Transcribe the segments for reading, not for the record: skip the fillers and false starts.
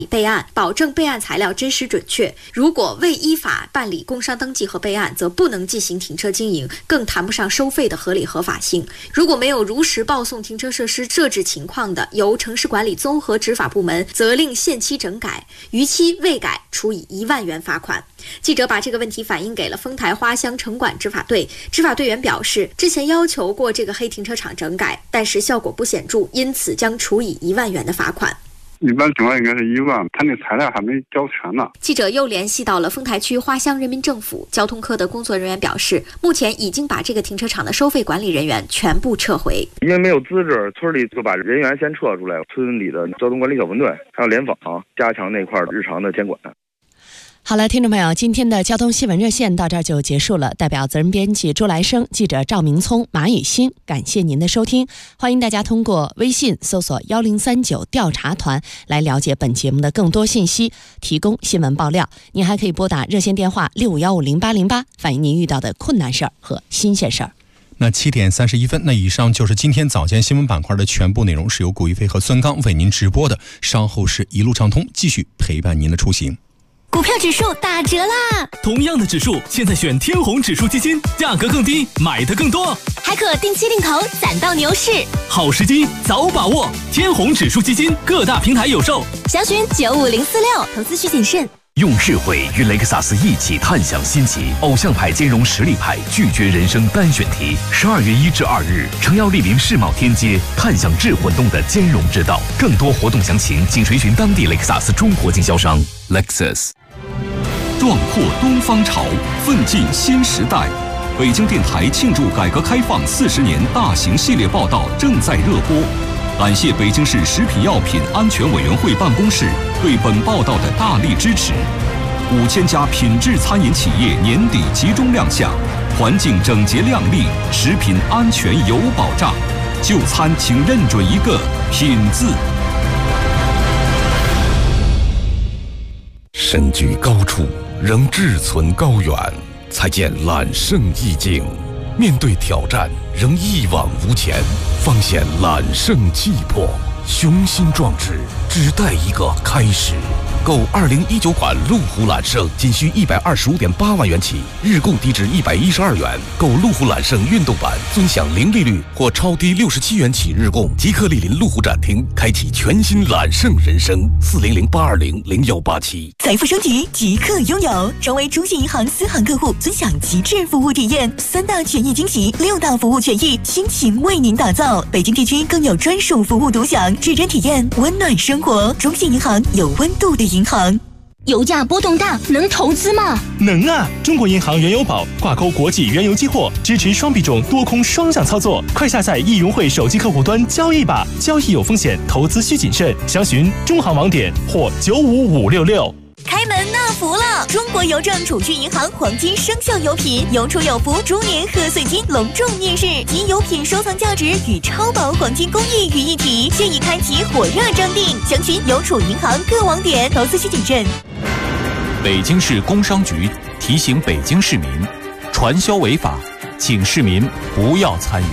备案，保证备案材料真实准确。如果未依法办理工商登记和备案，则不能进行停车经营，更谈不上收费的合理合法性。如果没有如实报送停车设施设置情况的，由城市管理综合执法部门责令限期整改，逾期未改处以1万元罚款。记者把这个问题反映给了丰台花乡城管执法队，执法队员表示，之前要求过这个黑停车场整改，但是效果不显著，因此将处以1万元的罚款。 一般情况应该是1万，他那材料还没交全呢。 记者又联系到了丰台区花乡人民政府交通科的工作人员，表示，目前已经把这个停车场的收费管理人员全部撤回。 因为没有资质，村里就把人员先撤出来，村里的交通管理小分队还有联防，加强那块日常的监管。 好了，听众朋友，今天的交通新闻热线到这儿就结束了。代表责任编辑朱来生、记者赵明聪、马雨欣，感谢您的收听。欢迎大家通过微信搜索1039调查团来了解本节目的更多信息，提供新闻爆料。您还可以拨打热线电话65150808，反映您遇到的困难事儿和新鲜事儿。 那7点31分，那以上就是今天早间新闻板块的全部内容，是由古一飞和孙刚为您直播的。稍后是一路畅通，继续陪伴您的出行。 股票指数打折啦！ 同样的指数，现在选天弘指数基金，价格更低，买的更多， 还可定期定投，攒到牛市。 好时机，早把握！天弘指数基金各大平台有售， 详询95046，投资需谨慎。 用智慧与雷克萨斯一起探享新奇，偶像派兼容实力派，拒绝人生单选题。12月1至2日，诚邀莅临世贸天阶，探享智混动的兼容之道。更多活动详情，请垂询当地雷克萨斯中国经销商 Lexus。壮阔东方潮，奋进新时代。北京电台庆祝改革开放40年大型系列报道正在热播。感谢北京市食品药品安全委员会办公室对本报道的大力支持。5000家品质餐饮企业年底集中亮相，环境整洁亮丽，食品安全有保障。就餐请认准一个品字。身居高处，仍志存高远，才见揽胜意境；面对挑战，仍一往无前，方显揽胜气魄。雄心壮志，只待一个开始。购2019款路虎揽胜仅需125.8万元起，日供低至112元。购路虎揽胜运动版，尊享零利率或超低67元起日供。即刻莅临路虎展厅，开启全新揽胜人生。400-820-0187。 财富升级，即刻拥有，成为中信银行私行客户，尊享极致服务体验，3大权益惊喜，6大服务权益，倾情为您打造。北京地区更有专属服务独享，指针体验，温暖生活。中信银行有温度的银行。 油价波动大，能投资吗？ 能啊！中国银行原油宝挂钩国际原油期货，支持双币种多空双向操作。快下载易融汇手机客户端交易吧，交易有风险，投资需谨慎。详询中行网点或95566。 开门纳福了！中国邮政储蓄银行黄金生肖油品有储有福猪年贺岁金隆重面世，集油品收藏价值与超薄黄金工艺于一体，现已开启火热征订，详询邮储银行各网点，投资需谨慎。 北京市工商局提醒北京市民，传销违法，请市民不要参与。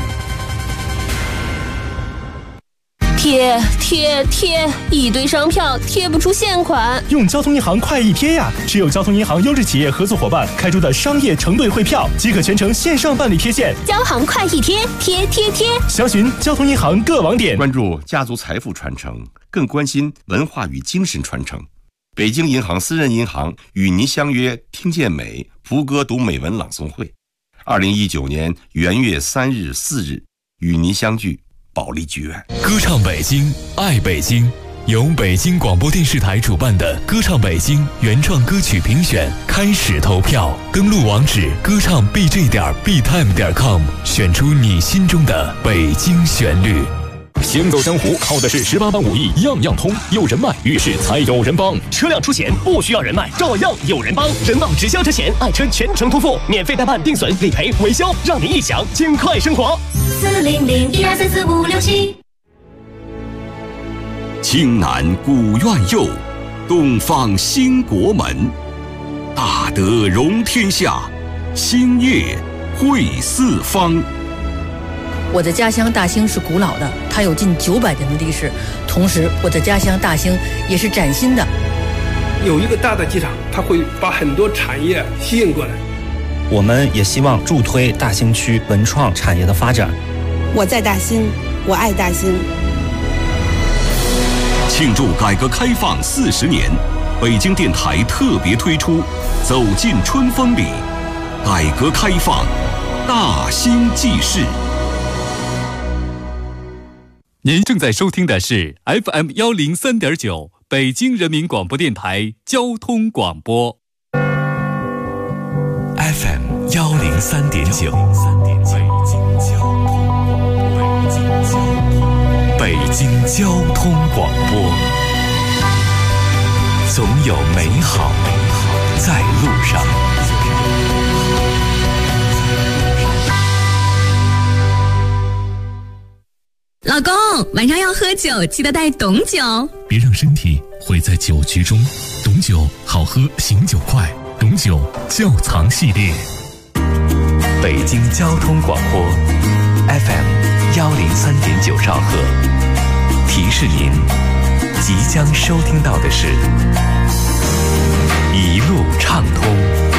贴，一堆商票贴不出现款。 用交通银行快易贴呀！持有交通银行优质企业合作伙伴开出的商业承兑汇票，即可全程线上办理贴现。 交行快易贴，贴。 详询交通银行各网点。 关注家族财富传承，更关心文化与精神传承。北京银行私人银行与您相约听见美福歌读美文朗诵会，2019年元月3日、4日与您相聚保利剧院。 歌唱北京，爱北京，由北京广播电视台主办的歌唱北京原创歌曲评选开始投票，登录网址歌唱 bj.btime.com， 选出你心中的北京旋律。 行走江湖靠的是18般武艺，样样通。有人脉，遇事才有人帮。车辆出险不需要人脉，照样有人帮。人保直销车险，爱车全程托付，免费代办、定损、理赔、维修，让您一享尽快生活。 400-1234567。 青南古院右，东方兴国门。大德容天下，兴业惠四方。 我的家乡大兴是古老的，它有近900年的历史。 同时我的家乡大兴也是崭新的。 有一个大的机场，它会把很多产业吸引过来。 我们也希望助推大兴区文创产业的发展。 我在大兴，我爱大兴。 庆祝改革开放40年，北京电台特别推出《走进春风里》，改革开放，大兴记事。 您正在收听的是 FM 103.9北京人民广播电台交通广播。 FM 103.9，北京交通广播，总有美好在路上。 老公，晚上要喝酒，记得带董酒。 别让身体毁在酒局中，董酒好喝，醒酒快。董酒窖藏系列。北京交通广播 FM 103.9兆赫，提示您即将收听到的是一路畅通。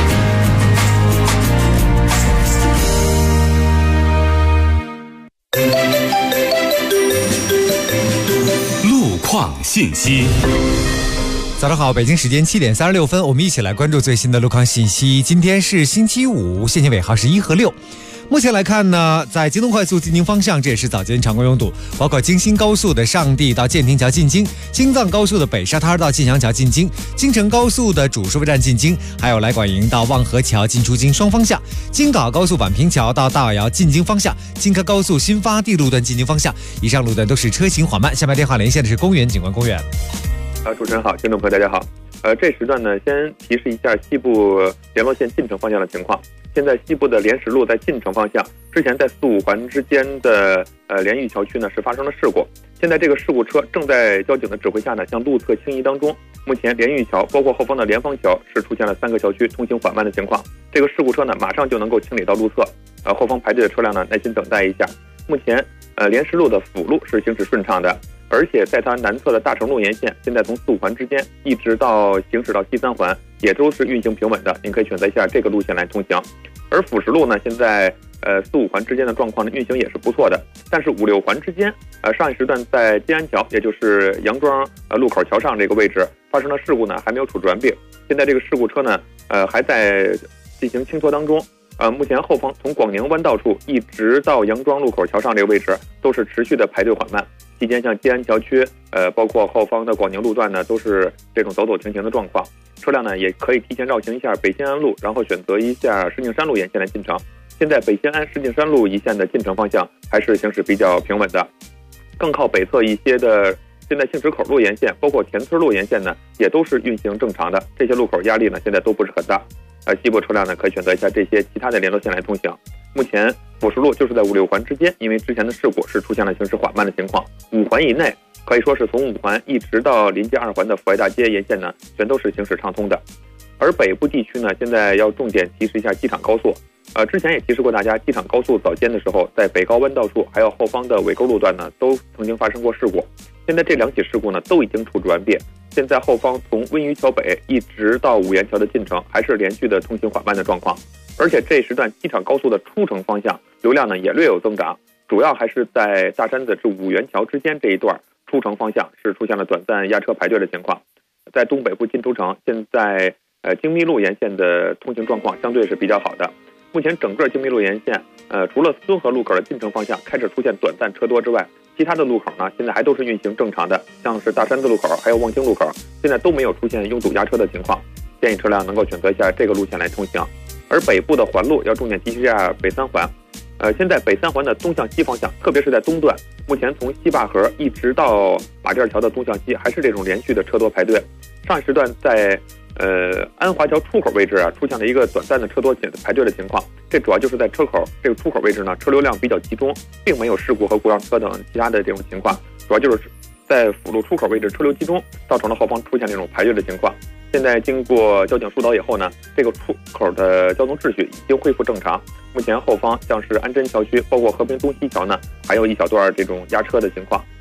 路况信息。 早上好，北京时间7点36分，我们一起来关注最新的路况信息。今天是星期五，限行尾号是1和6。目前来看呢，在京东快速进京方向，这也是早间常规拥堵，包括京新高速的上地到建亭桥进京，京藏高速的北沙滩到晋阳桥进京，京承高速的主收费站进京，还有来广营到望河桥进出京双方向，京港高速宛平桥到大窑进京方向，京开高速新发地路段进京方向，以上路段都是车行缓慢。下面电话连线的是公园警官公园。 主持人好，听众朋友大家好。这时段呢，先提示一下西部联络线进城方向的情况。现在西部的莲石路在进城方向，之前在4、5环之间的莲玉桥区呢是发生了事故。现在这个事故车正在交警的指挥下呢向路侧清移当中。目前莲玉桥包括后方的莲芳桥是出现了3个桥区通行缓慢的情况。这个事故车呢马上就能够清理到路侧，后方排队的车辆呢耐心等待一下。目前莲石路的辅路是行驶顺畅的。而且在它南侧的大成路沿线，现在从4、5环之间一直到行驶到西3环，也都是运行平稳的。您可以选择一下这个路线来通行。而辅石路呢，现在4、5环之间的状况呢，运行也是不错的。但是5、6环之间，上一时段在金安桥，也就是杨庄路口桥上这个位置发生了事故呢，还没有处置完毕。现在这个事故车呢，还在进行清拖当中。目前后方从广宁弯道处一直到杨庄路口桥上这个位置，都是持续的排队缓慢。期间像金安桥区，包括后方的广宁路段呢，都是这种走走停停的状况。车辆呢也可以提前绕行一下北新安路，然后选择一下石景山路沿线来进城。现在北新安、石景山路一线的进城方向还是行驶比较平稳的。更靠北侧一些的，现在杏石口路沿线，包括田村路沿线呢，也都是运行正常的。这些路口压力呢现在都不是很大。西部车辆呢可以选择一下这些其他的联络线来通行。目前辅石路就是在5、6环之间，因为之前的事故是出现了行驶缓慢的情况。5环以内可以说是从5环一直到临街2环的阜外大街沿线呢，全都是行驶畅通的。而北部地区呢，现在要重点提示一下机场高速。之前也提示过大家，机场高速早间的时候，在北高弯道处还有后方的尾沟路段呢，都曾经发生过事故。现在这2起事故呢，都已经处置完毕。现在后方从温榆桥北一直到五元桥的进城，还是连续的通行缓慢的状况。而且这时段机场高速的出城方向流量呢也略有增长，主要还是在大山子至五元桥之间这一段出城方向是出现了短暂压车排队的情况。在东北部进出城，现在京密路沿线的通行状况相对是比较好的。目前整个京密路沿线，除了孙河路口的进城方向开始出现短暂车多之外，其他的路口呢现在还都是运行正常的，像是大山子路口还有望京路口，现在都没有出现拥堵压车的情况。建议车辆能够选择一下这个路线来通行。而北部的环路要重点提示一下北3环。现在北3环的东向西方向，特别是在东段，目前从西坝河一直到马甸桥的东向西，还是这种连续的车多排队。上一时段在安华桥出口位置啊，出现了一个短暂的车多排队的情况。这主要就是在车口这个出口位置呢，车流量比较集中，并没有事故和故障车等其他的这种情况。主要就是在辅路出口位置车流集中，造成了后方出现这种排队的情况。现在经过交警疏导以后呢，这个出口的交通秩序已经恢复正常。目前后方像是安贞桥区，包括和平东西桥呢，还有一小段这种压车的情况。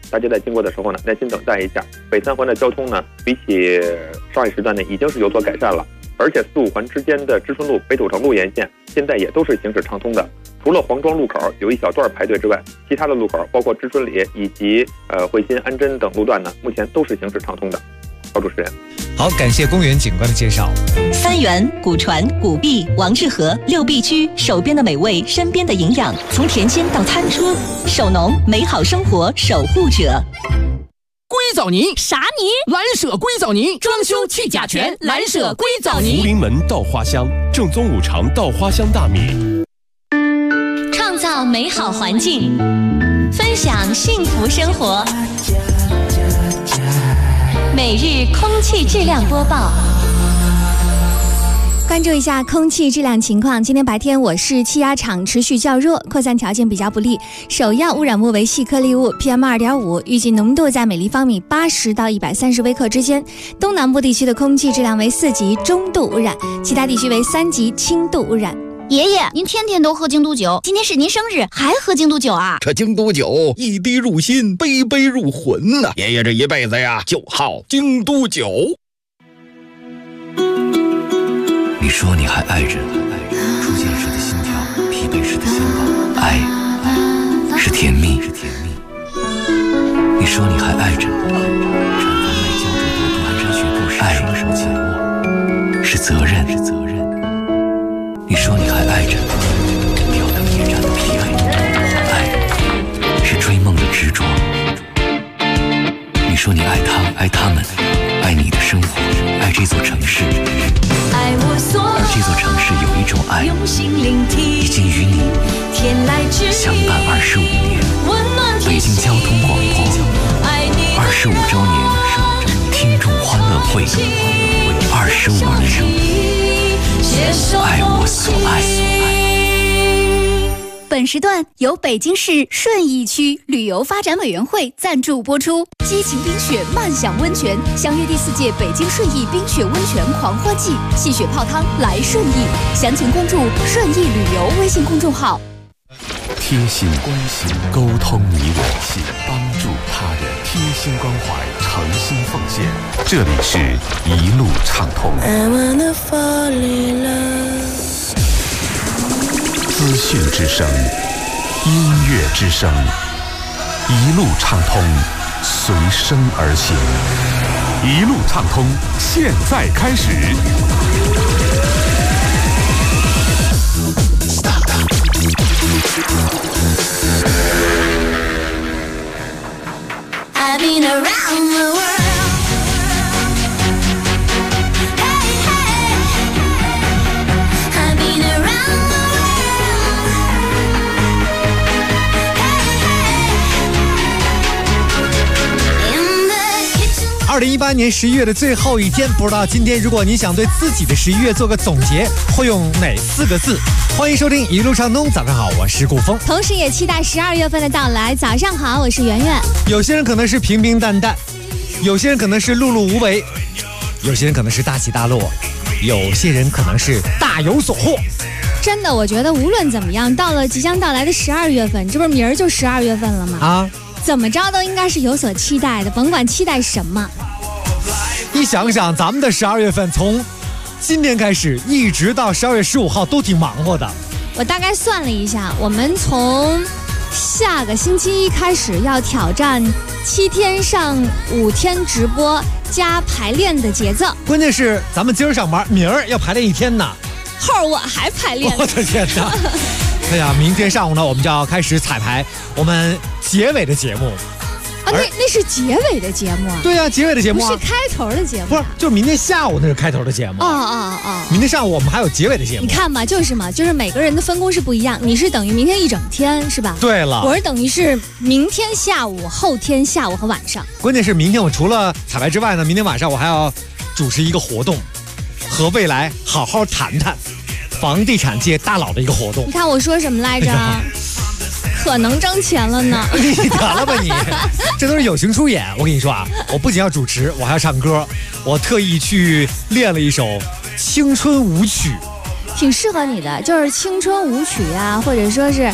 大家在经过的时候呢，耐心等待一下。北三环的交通呢，比起上海时段呢，已经是有所改善了。而且4、5环之间的知春路、北土城路沿线现在也都是行驶畅通的。除了黄庄路口有一小段排队之外，其他的路口包括知春里以及汇鑫、安贞等路段呢，目前都是行驶畅通的。好，主持人。 好，感谢公园警官的介绍。 三元、古传、古碧、王致和6必居，手边的美味，身边的营养，从田间到餐桌，手农美好生活守护者。 硅藻泥啥泥？ 蓝舍硅藻泥，装修去甲醛，蓝舍硅藻泥。 福临门稻花香，正宗5常稻花香大米。 创造美好环境，分享幸福生活。每日空气质量播报。 关注一下空气质量情况。今天白天我市气压场持续较弱，扩散条件比较不利，首要污染物为细颗粒物 PM2.5， 预计浓度在每立方米80到130微克之间。东南部地区的空气质量为4级中度污染，其他地区为3级轻度污染。 爷爷，您天天都喝京都酒，今天是您生日，还喝京都酒啊？ 这京都酒一滴入心，杯杯入魂呐！爷爷这一辈子呀，就好京都酒。 你说你还爱着初见时的心跳，疲惫时的心跳，爱是甜蜜。你说你还爱着缠翻麦胶着朵朵寒山雪布时双手紧握，是责任。你说你还爱着吊灯夜战的疲惫，爱是追梦的执着。你说你爱他，爱他们，爱你的生活，爱这座城市。而这座城市有一种爱，已经与你相伴25年。北京交通广播25周年听众欢乐会，25年，爱我所爱。 本时段由北京市顺义区旅游发展委员会赞助播出。激情冰雪，漫享温泉，相约第4届北京顺义冰雪温泉狂欢季，戏雪泡汤来顺义。详情关注顺义旅游微信公众号。 贴心关心，沟通你我，帮助他人，贴心关怀，诚心奉献。这里是一路畅通。资讯之声，音乐之声，一路畅通，随声而行。一路畅通，现在开始。 I've been around the world. 2018年11月的最后一天，不知道今天如果你想对自己的11月做个总结，会用哪4个字？欢迎收听一路畅通，早上好，我是顾峰， 同时也期待12月份的到来。早上好，我是圆圆。 有些人可能是平平淡淡，有些人可能是碌碌无为，有些人可能是大起大落，有些人可能是大有所获。 真的，我觉得无论怎么样，到了即将到来的12月份，这不是明儿就12月份了吗？ 啊， 怎么着都应该是有所期待的，甭管期待什么。 你想想，咱们的12月份从今天开始一直到12月15号都挺忙活的。 我大概算了一下，我们从下个星期一开始要挑战7天上5天直播加排练的节奏。 关键是咱们今儿上班，明儿要排练1天呢。 后儿我还排练。 我的天哪！哎呀，明天上午呢，我们就要开始彩排我们结尾的节目。 啊，那是结尾的节目啊？ 对啊，结尾的节目啊， 不是开头的节目， 不是，就是明天下午那是开头的节目。明天上午我们还有结尾的节目。 你看吧，就是嘛，就是每个人的分工是不一样。你是等于明天一整天是吧？ 对了， 我是等于是明天下午、后天下午和晚上。 关键是明天我除了彩排之外呢，明天晚上我还要主持一个活动，和未来好好谈谈房地产界大佬的一个活动。 你看我说什么来着？可能挣钱了呢。 你得了吧你，这都是友情出演。我跟你说啊，我不仅要主持，我还要唱歌。我特意去练了一首青春舞曲， 挺适合你的，就是青春舞曲啊，或者说是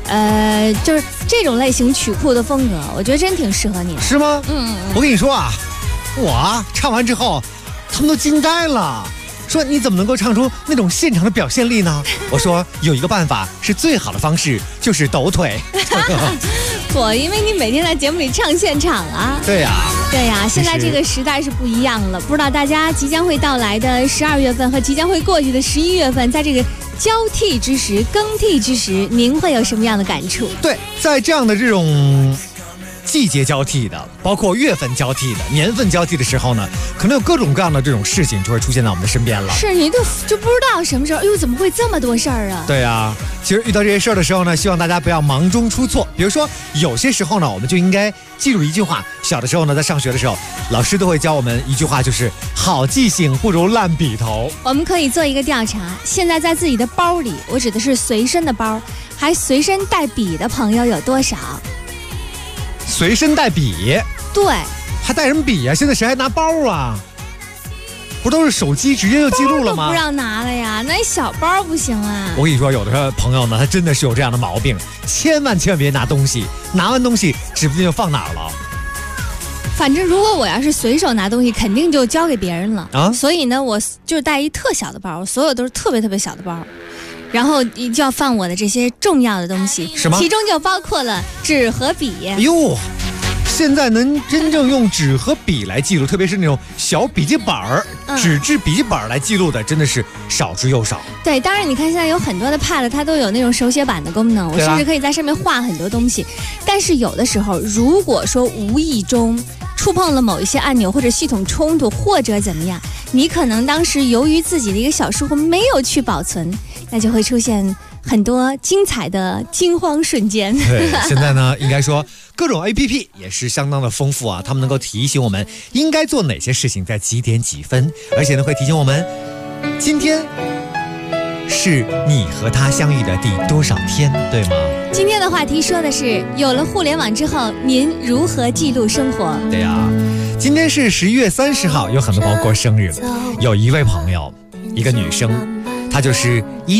就是这种类型曲库的风格，我觉得真挺适合你的。 是吗？我跟你说啊，我唱完之后，他们都惊呆了。说你怎么能够唱出那种现场的表现力呢？我说有一个办法是最好的方式，就是抖腿。 不，因为你每天在节目里唱现场啊。 对呀， 对呀，现在这个时代是不一样了。不知道大家即将会到来的12月份和即将会过去的11月份，在这个交替之时、更替之时，您会有什么样的感触？ 对，在这样的这种季节交替的，包括月份交替的、年份交替的时候呢，可能有各种各样的这种事情就会出现在我们的身边了。 是，你就不知道什么时候，哎呦，怎么会这么多事儿啊？ 对啊，其实遇到这些事儿的时候呢，希望大家不要忙中出错。比如说，有些时候呢，我们就应该记住一句话。小的时候呢，在上学的时候，老师都会教我们一句话，就是好记性不如烂笔头。 我们可以做一个调查，现在在自己的包里，我指的是随身的包，还随身带笔的朋友有多少？ 随身带笔， 对， 还带什么笔呀？现在谁还拿包啊？不都是手机直接就记录了吗？ 包都不让拿了呀，那小包不行啊。 我跟你说，有的朋友呢，他真的是有这样的毛病，千万别拿东西，拿完东西指不定就放哪儿了。 反正如果我要是随手拿东西，肯定就交给别人了啊。所以呢，我就是带一特小的包，所有都是特别小的包。然后就要放我的这些重要的东西， 是吗？ 其中就包括了纸和笔。 哎呦，现在能真正用纸和笔来记录，特别是那种小笔记本纸质笔记本来记录的，真的是少之又少。 对，当然你看现在有很多的 Pad， 它都有那种手写板的功能，我甚至可以在上面画很多东西。但是有的时候，如果说无意中触碰了某一些按钮，或者系统冲突，或者怎么样，你可能当时由于自己的一个小疏忽没有去保存，那就会出现很多精彩的惊慌瞬间。 对，现在呢，应该说各种 APP 也是相当的丰富啊，他们能够提醒我们应该做哪些事情，在几点几分，而且呢会提醒我们今天是你和他相遇的第多少天，对吗？ 今天的话题说的是有了互联网之后，您如何记录生活？ 对呀，今天是11月30号，有很多朋友过生日，有一位朋友，一个女生。她就是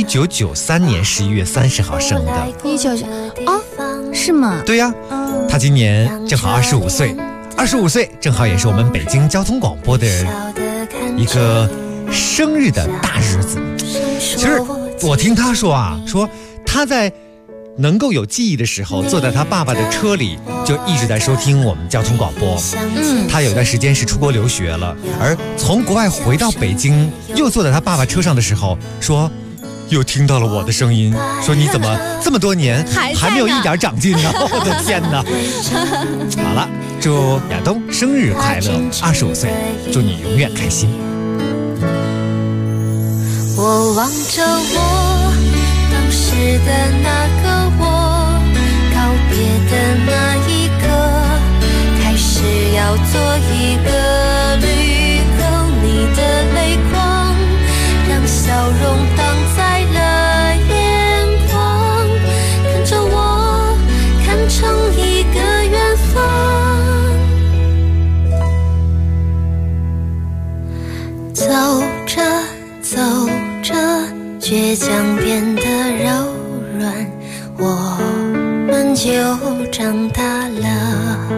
1993年11月30号生的。 是吗？ 对呀，她今年正好25岁，25岁正好也是我们北京交通广播的一个生日的大日子。其实我听她说啊，说她在能够有记忆的时候，坐在他爸爸的车里，就一直在收听我们交通广播。他有一段时间是出国留学了，而从国外回到北京，又坐在他爸爸车上的时候，说又听到了我的声音，说你怎么这么多年还没有一点长进呢？我的天哪！好了，祝亚东生日快乐，25岁，祝你永远开心。 我望着我当时的那个我，告别的那一刻，开始要做一个旅客，你的泪光让笑容挡在了眼眶，看着我看成一个远方，走着走着倔强变得柔软，我们就长大了。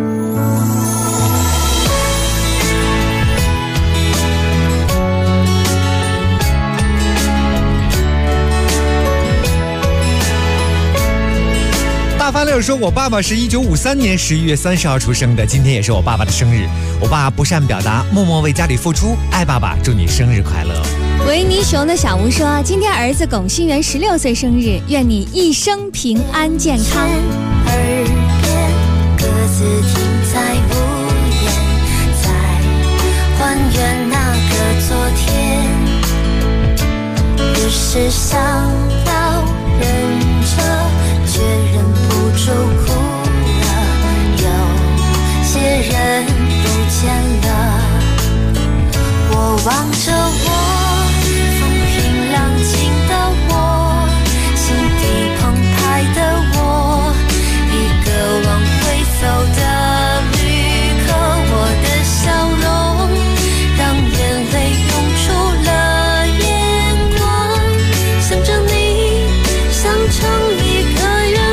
大发六说，我爸爸是1953年11月30号出生的，今天也是我爸爸的生日。我爸不善表达，默默为家里付出，爱爸爸，祝你生日快乐。 维尼熊的小吴说，今天儿子龚新元16岁生日，愿你一生平安健康。 耳边各自停在屋檐，在还原那个昨天，于是想要忍着，却忍不住哭了，有些人不见了，我望着我风平浪静的我，心底澎湃的我，一个往回走的旅客，我的笑容让眼泪涌出了眼眶，想着你想成一个远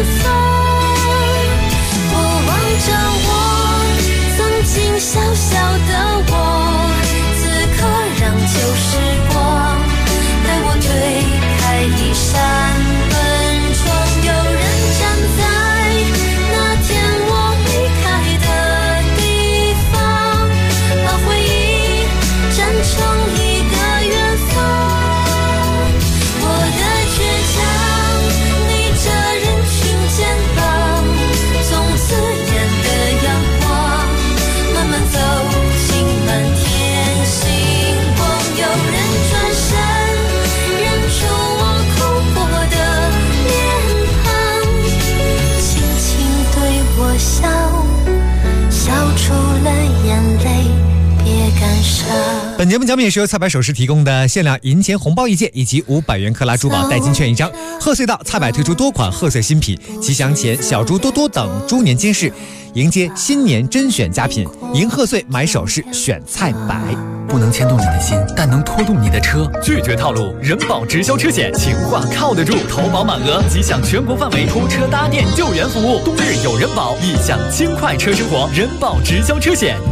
节目奖品是由菜百首饰提供的限量银钱红包1件以及500元克拉珠宝代金券1张。贺岁到，菜百推出多款贺岁新品，吉祥钱、小猪多多等猪年金饰，迎接新年甄选佳品，迎贺岁买首饰选菜百。 不能牵动你的心，但能拖动你的车。 拒绝套路，人保直销车险，情话靠得住，投保满额即享全国范围拖车搭电救援服务。冬日有人保，一享轻快车生活。人保直销车险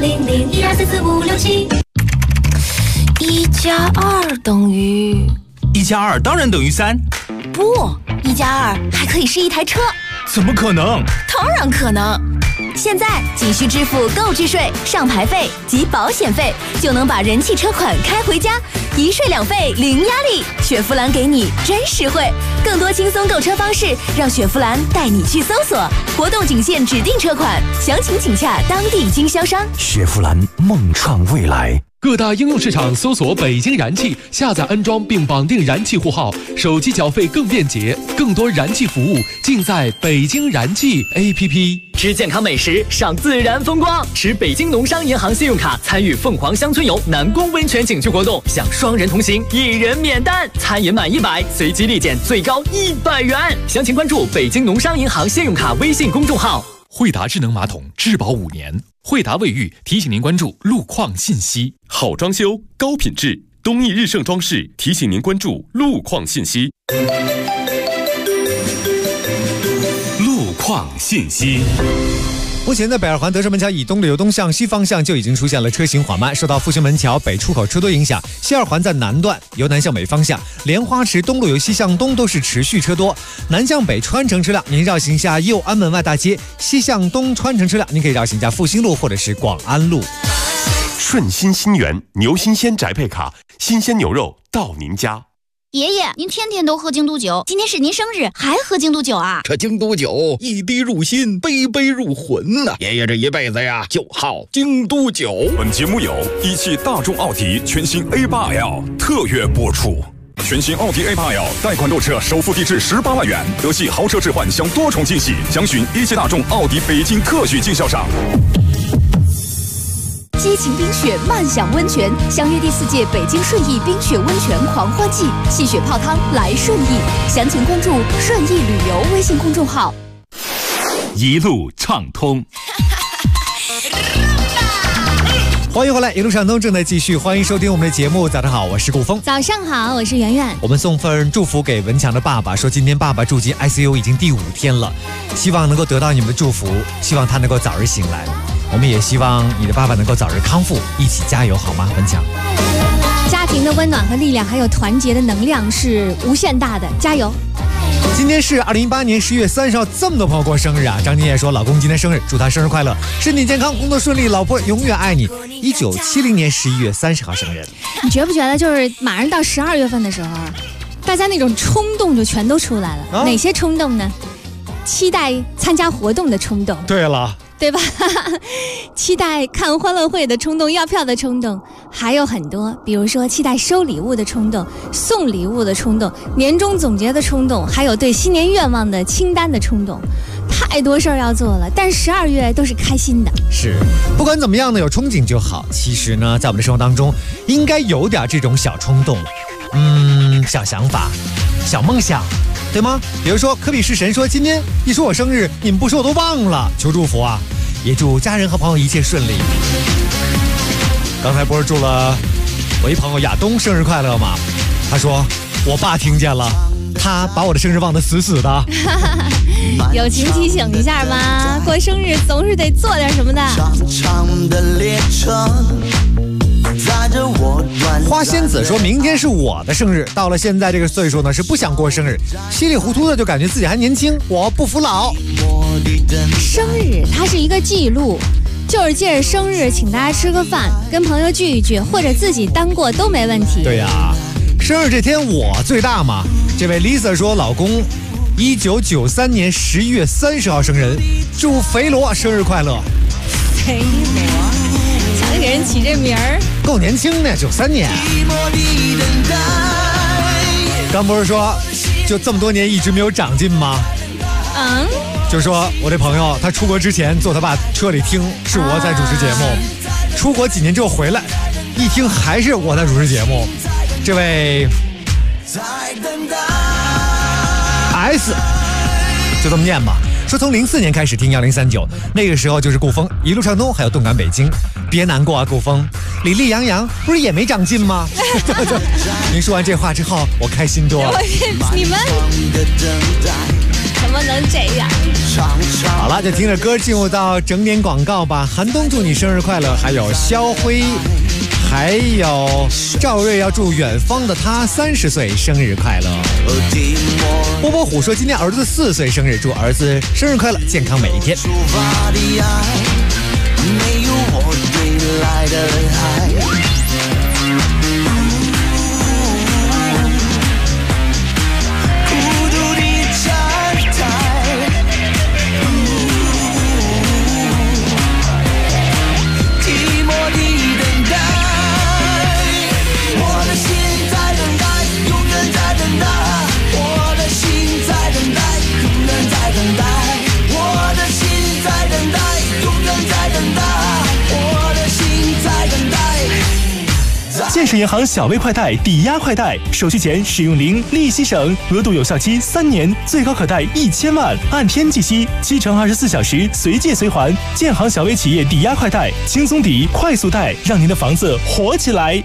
40012444567。1+2等于 1+2当然等于3。 不，1+2还可以是一台车。 怎么可能？ 当然可能。现在仅需支付购置税、上牌费及保险费，就能把人气车款开回家，一税两费零压力。雪佛兰给你真实惠，更多轻松购车方式，让雪佛兰带你去搜索。活动仅限指定车款，详情请洽当地经销商。 雪佛兰，梦创未来。 各大应用市场搜索北京燃气，下载安装并绑定燃气户号，手机缴费更便捷，更多燃气服务尽在北京燃气 APP。 吃健康美食，赏自然风光，持北京农商银行信用卡参与凤凰乡村游南宫温泉景区活动，享双人同行，1人免单，餐饮满100随机立减最高100元。详情关注北京农商银行信用卡微信公众号。 惠达智能马桶质保5年，惠达卫浴提醒您关注路况信息。 好装修，高品质，东义日盛装饰提醒您关注路况信息。 路况信息。 目前在北二环德胜门桥以东的由东向西方向就已经出现了车行缓慢，受到复兴门桥北出口车多影响，西二环在南段由南向北方向，莲花池东路由西向东都是持续车多，南向北穿城车辆您绕行下右安门外大街，西向东穿城车辆您可以绕行下复兴路或者是广安路。 顺心新源牛新鲜宅配卡，新鲜牛肉到您家。 爷爷，您天天都喝京都酒，今天是您生日，还喝京都酒啊？ 这京都酒一滴入心，杯杯入魂呐！爷爷这一辈子呀，就好京都酒。 本节目由一汽大众奥迪全新 A8L 特约播出。全新奥迪 A8L 贷款购车，首付低至18万元，德系豪车置换享多重惊喜，详询一汽大众奥迪北京特许经销商。 激情冰雪，漫享温泉，相约第4届北京顺义冰雪温泉狂欢季，戏雪泡汤来顺义，详情关注顺义旅游微信公众号。 一路畅通。 欢迎回来，一路畅通正在继续，欢迎收听我们的节目。早上好，我是顾峰。 早上好，我是圆圆。 我们送份祝福给文强的爸爸，说今天爸爸住进 ICU 已经第5天了，希望能够得到你们的祝福，希望他能够早日醒来。我们也希望你的爸爸能够早日康复，一起加油好吗？文强， 家庭的温暖和力量，还有团结的能量是无限大的，加油！ 今天是2018年11月30号，这么多朋友过生日啊！张金燕说老公今天生日，祝他生日快乐，身体健康，工作顺利，老婆永远爱你。1970年11月30号生人。 你觉不觉得就是马上到12月份的时候，大家那种冲动就全都出来了？哪些冲动呢？期待参加活动的冲动。 对了。 对吧？期待看欢乐会的冲动，要票的冲动，还有很多，比如说期待收礼物的冲动，送礼物的冲动，年终总结的冲动，还有对新年愿望的清单的冲动，太多事儿要做了。但是12月都是开心的， 是不管怎么样呢，有憧憬就好。其实呢，在我们的生活当中，应该有点这种小冲动，小想法，小梦想。对吗？比如说科比是神说今天一说我生日，你们不说我都忘了，求祝福啊！也祝家人和朋友一切顺利。刚才不是祝了我一朋友亚东生日快乐吗？他说我爸听见了，他把我的生日忘得死死的。 友情提醒一下嘛，过生日总是得做点什么的。 花仙子说明天是我的生日，到了现在这个岁数呢，是不想过生日，稀里糊涂的就感觉自己还年轻，我不服老。 生日它是一个记录，就是借着生日请大家吃个饭，跟朋友聚一聚，或者自己单过都没问题。 对呀，生日这天我最大嘛。这位 Lisa 说老公1993年11月30号生人，祝肥罗生日快乐。 肥罗想给人起这名儿， 够年轻的，93年。刚不是说就这么多年一直没有长进吗？就说我这朋友他出国之前坐他爸车里听是我在主持节目，出国几年之后回来， 一听还是我在主持节目。这位 S 就这么念吧，说从04年开始听1039，那个时候就是顾风一路畅通，还有动感北京。别难过啊，顾风，李丽杨洋不是也没长进吗？您说完这话之后，我开心多了。 你们怎么能这样？ 好了，就听着歌进入到整点广告吧。寒冬祝你生日快乐，还有肖辉，还有赵瑞要祝远方的他30岁生日快乐。波波虎说今天儿子4岁生日，祝儿子生日快乐，健康每一天。 没有我对来的爱，孤独的站台，寂寞的等待，我的心在等待，永远在等待，我的心在等待，永远在等待，我的心在等待，永远在等待，我的心在等待。 建设银行小微快贷抵押快贷，手续钱使用零，利息省，额度有效期3年，最高可贷1000万，按天计息，7乘24小时随借随还。建行小微企业抵押快贷，轻松抵，快速贷，让您的房子活起来。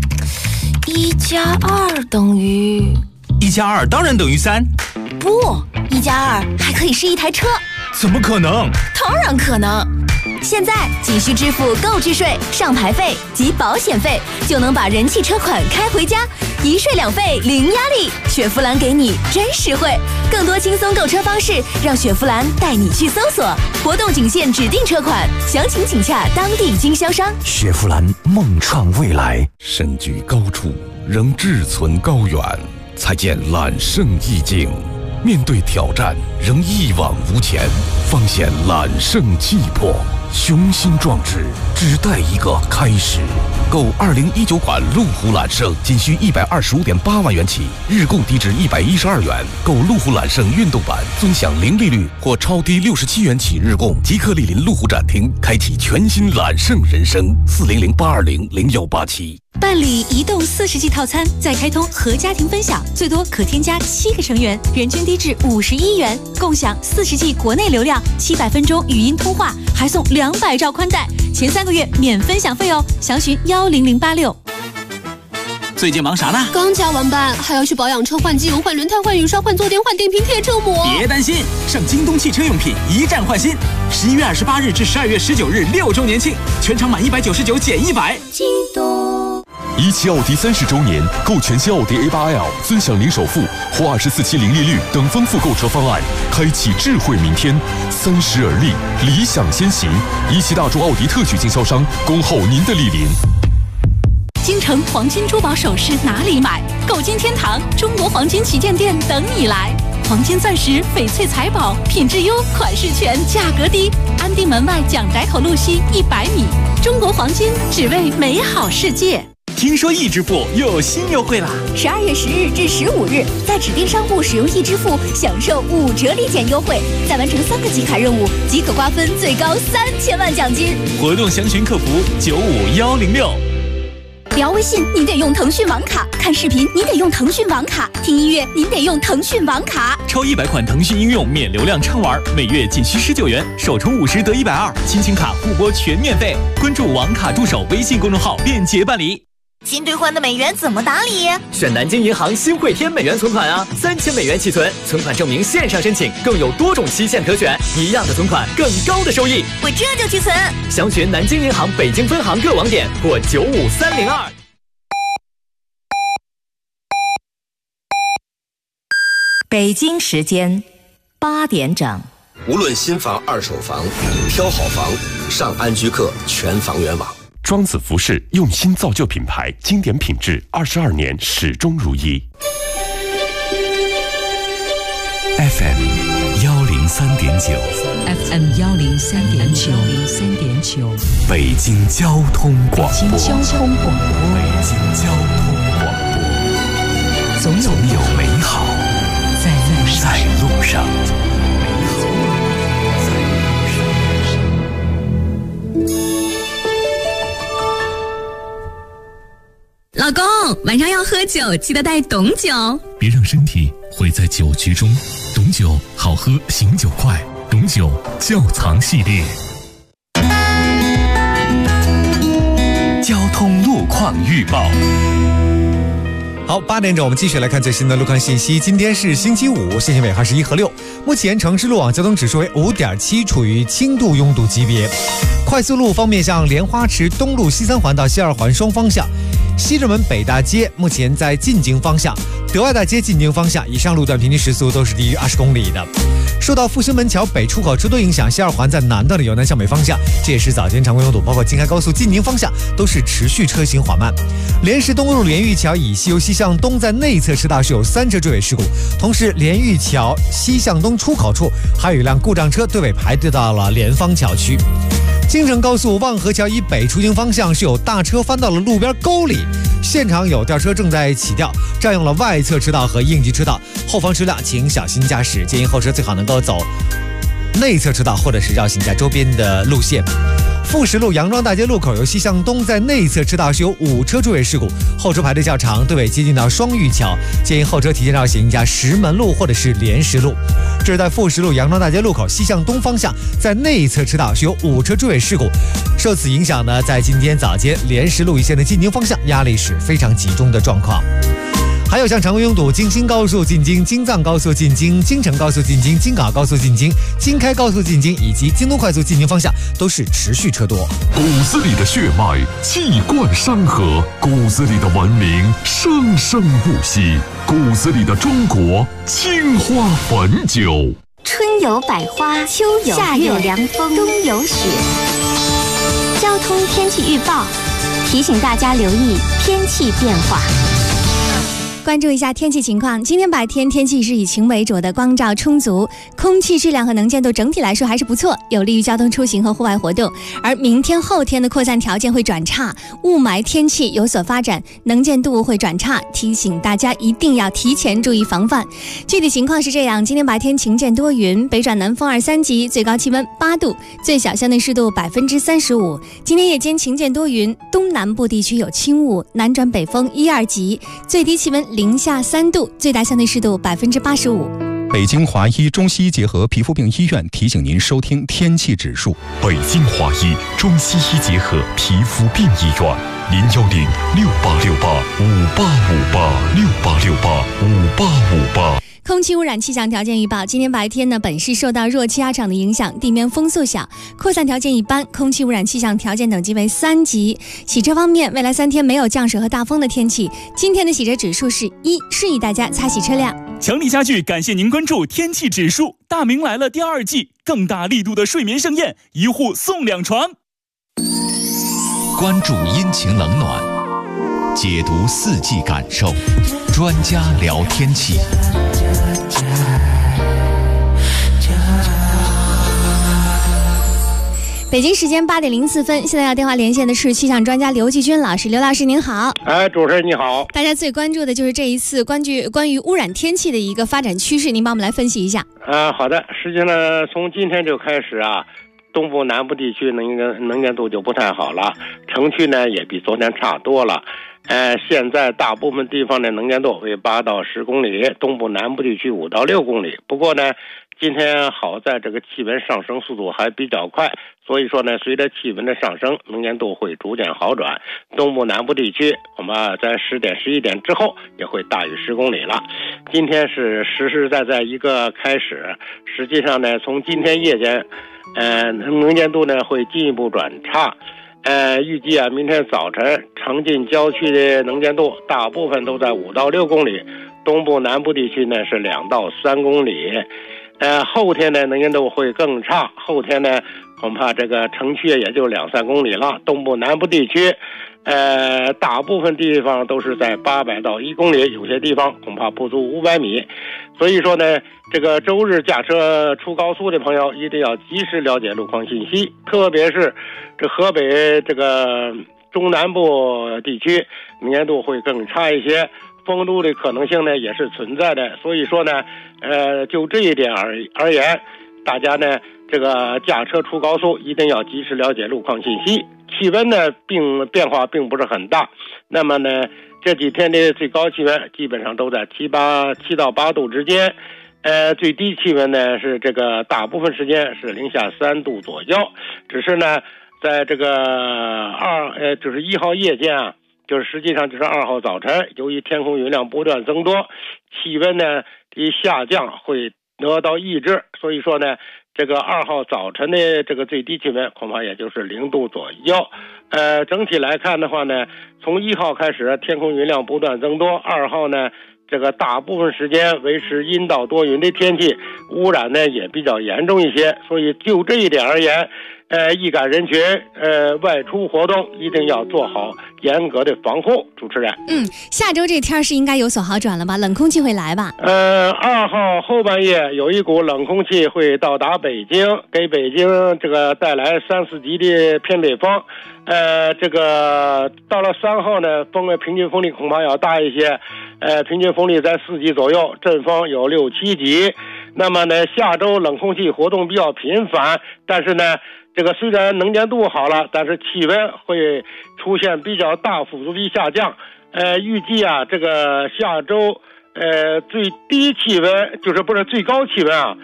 1+2等于 1+2当然等于3。 不，1+2还可以是一台车。 怎么可能？ 当然可能。现在仅需支付购置税、上牌费及保险费，就能把人气车款开回家，一税两费零压力。雪佛兰给你真实惠，更多轻松购车方式，让雪佛兰带你去搜索。活动仅限指定车款，详情请洽当地经销商。 雪佛兰梦创未来， 身居高处仍志存高远，才见揽胜意境。面对挑战仍一往无前，方显揽胜气魄。雄心壮志只待一个开始。购2019款路虎揽胜仅需125.8万元起，日供低至112元。购路虎揽胜运动版尊享零利率或超低67元起日供，即刻莅临路虎展厅，开启全新揽胜人生。400-820-0187。 办理移动40G 套餐，再开通和家庭分享，最多可添加7个成员，人均低至51元，共享40G 国内流量，700分钟语音通话，还送200兆宽带，前3个月免分享费哦。详询10086。 最近忙啥呢？ 刚加完班，还要去保养车、换机油、换轮胎、换雨刷、换坐垫、换电瓶、贴车膜。 别担心，上京东汽车用品一站换新，11月28日至12月19日6周年庆，全场满199减100。 京东。 17奥迪30周年，购全新奥迪 A8L 尊享零首付或24期零利率等丰富购车方案，开启智慧明天。30而立，理想先行。17大众奥迪特许经销商，恭候您的莅临。 京城黄金珠宝首饰哪里买？购金天堂中国黄金旗舰店等你来。黄金钻石、翡翠财宝，品质优，款式全，价格低。安定门外蒋宅口路西100米。中国黄金，只为美好世界。 听说易支付又有新优惠啦 ！12月10日至15日，在指定商户使用易支付，享受5折立减优惠，再完成3个集卡任务即可瓜分最高3000万奖金。 活动详询客服95106。 聊微信您得用腾讯网卡，看视频您得用腾讯网卡，听音乐您得用腾讯网卡。 超100款腾讯应用免流量畅玩，每月仅需19元，首充50得120，亲情卡互拨全免费。关注网卡助手微信公众号便捷办理。 新兑换的美元怎么打理？ 选南京银行新汇添美元存款啊，3000美元起存，存款证明线上申请，更有多种期限可选，一样的存款，更高的收益。 我这就去存。 详询南京银行北京分行各网点或95302。 北京时间8点整。 无论新房、二手房，挑好房，上安居客全房源网。 庄子服饰用心造就品牌，经典品质，22年始终如一。 FM 103.9 ，FM 103.9， 北京交通广播， 北京交通广播， 总有美好在路上。 老公，晚上要喝酒，记得带董酒。 别让身体毁在酒局中。董酒好喝，醒酒快。董酒窖藏系列。 交通路况预报。 好，8点整，我们继续来看最新的路况信息。今天是星期五，现行尾号是1和6。目前城市路网交通指数为5.7，处于轻度拥堵级别。快速路方面，像莲花池东路西3环到西2环双方向，西直门北大街目前在进京方向，德外大街进京方向以上路段平均时速都是低于20公里的。受到复兴门桥北出口车多影响，西2环在南段的由南向北方向，这也是早间常规拥堵，包括京开高速进京方向都是持续车行缓慢。莲石东路莲玉桥以西由西向东在内侧车道是有3车追尾事故，同时莲玉桥西向东出口处还有一辆故障车对尾排队到了莲芳桥区。京承高速望河桥以北出京方向是有大车翻到了路边沟里，现场有吊车正在起吊，占用了外侧车道和应急车道，后方车辆请小心驾驶，建议后车最好能够走内侧车道或者是绕行在周边的路线。富石路杨庄大街路口由西向东在内侧车道是有5车追尾事故，后车排队较长，队尾接近到双玉桥，建议后车提前绕行加石门路或者是莲石路。这是在富石路杨庄大街路口西向东方向在内侧车道是有5车追尾事故，受此影响呢，在今天早间莲石路一线的进京方向压力是非常集中的状况。还有像常规拥堵京新高速进京、京藏高速进京、京承高速进京、京港高速进京、京开高速进京以及京东快速进京方向都是持续车多。 骨子里的血脉气贯山河，骨子里的文明生生不息，骨子里的中国青花汾酒。 春有百花，秋有夏有凉风，冬有雪。交通天气预报提醒大家留意天气变化。 关注一下天气情况，今天白天天气是以晴为主的，光照充足，空气质量和能见度整体来说还是不错，有利于交通出行和户外活动。而明天后天的扩散条件会转差，雾霾天气有所发展，能见度会转差，提醒大家一定要提前注意防范。具体情况是这样，今天白天晴见多云，北转南风2、3级，最高气温8度，最小相对湿度35%。今天夜间晴见多云，东南部地区有轻雾，南转北风1、2级，最低气温零下3度，最大相对湿度85%。 北京华医中西医结合皮肤病医院提醒您收听天气指数。 北京华医中西医结合皮肤病医院，0106868585858，68685858。 空气污染气象条件预报，今天白天呢，本市受到弱气压场的影响，地面风速小，扩散条件一般，空气污染气象条件等级为3级。洗车方面，未来3天没有降水和大风的天气，今天的洗车指数是1，示意大家擦洗车辆。 强力家具感谢您关注天气指数。大明来了第2季，更大力度的睡眠盛宴，1户送2床。 关注阴晴冷暖，解读4季感受，专家聊天气。 北京时间8点04分，现在要电话连线的是气象专家刘继军老师。刘老师您好。 主持人你好。 大家最关注的就是这一次关于污染天气的一个发展趋势，您帮我们来分析一下。 好的，实际上呢，从今天就开始啊，东部南部地区能见度就不太好了，城区呢也比昨天差多了。现在大部分地方的能见度为8到10公里，东部南部地区5到6公里。不过呢，今天好在这个气温上升速度还比较快，所以说呢，随着气温的上升，能见度会逐渐好转。东部南部地区我们在10点、11点之后也会大于10公里了。今天是实实在在一个开始，实际上呢，从今天夜间，能见度呢会进一步转差。预计啊，明天早晨城近郊区的能见度大部分都在5到6公里，东部南部地区呢是2到3公里。后天呢能见度会更差，后天呢恐怕这个城区也就2、3公里了，东部南部地区大部分地方都是在800到1公里，有些地方恐怕不足500米。所以说呢，这个周日驾车出高速的朋友一定要及时了解路况信息，特别是这河北这个中南部地区能见度会更差一些，封路的可能性呢也是存在的。所以说呢，就这一点而言，大家呢这个驾车出高速一定要及时了解路况信息。 气温呢变化并不是很大。那么呢，这几天的最高气温基本上都在7到8度之间，最低气温呢是这个大部分时间是零下3度左右。只是呢，在这个就是1号夜间啊，就是实际上就是2号早晨，由于天空云量不断增多，气温呢的下降会得到抑制，所以说呢，这个2号早晨的这个最低气温恐怕也就是0度左右。整体来看的话呢，从1号开始天空云量不断增多，2号呢这个大部分时间维持阴到多云的天气，污染呢也比较严重一些。所以就这一点而言，易感人群外出活动一定要做好严格的防护。主持人， 下周这天是应该有所好转了吧？冷空气会来吧 ？2号后半夜有一股冷空气会到达北京，给北京这个带来3-4级的偏北风。这个到了3号呢，平均风力恐怕要大一些，平均风力在4级左右，阵风有6-7级。那么呢，下周冷空气活动比较频繁，但是呢，这个虽然能见度好了，但是气温会出现比较大幅度的下降。预计啊，这个下周最低气温就是不是最高气温啊，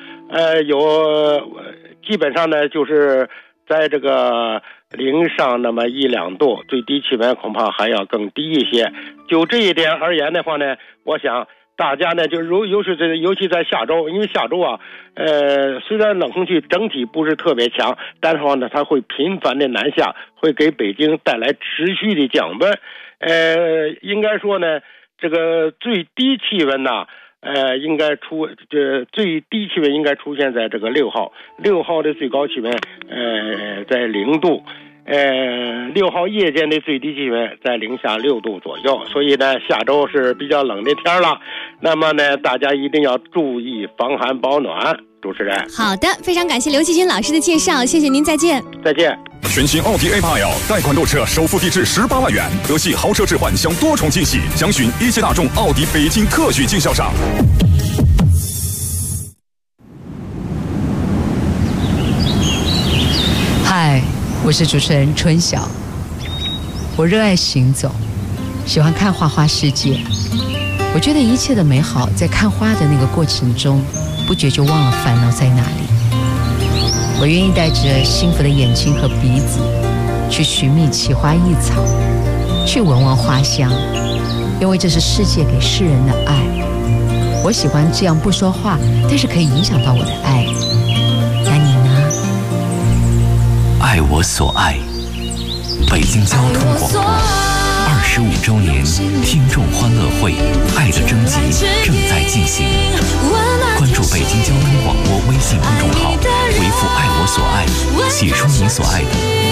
基本上呢就是在这个零上那么1-2度，最低气温恐怕还要更低一些。就这一点而言的话呢，我想大家呢，就是尤其在下周，因为下周啊，虽然冷空气整体不是特别强，但是话呢，它会频繁的南下，会给北京带来持续的降温。应该说呢，这个最低气温呢，最低气温应该出现在这个6号，6号的最高气温在0度。6号夜间的最低气温在零下6度左右，所以呢，下周是比较冷的天了。那么呢，大家一定要注意防寒保暖。主持人， 好的，非常感谢刘奇军老师的介绍，谢谢您，再见。 再见。 全新奥迪 A8L 贷款购车首付低至18万元，德系豪车置换享多重惊喜，详询一汽大众奥迪北京特许经销商。 嗨，我是主持人春晓。我热爱行走，喜欢看花花世界。我觉得一切的美好在看花的那个过程中，不觉就忘了烦恼在哪里。我愿意带着幸福的眼睛和鼻子，去寻觅奇花异草，去闻闻花香，因为这是世界给世人的爱。我喜欢这样不说话，但是可以影响到我的爱。那你呢？ 爱我所爱，北京交通广播25周年听众欢乐会爱的征集正在进行，关注北京交通广播微信公众号，回复爱我所爱，写出你所爱的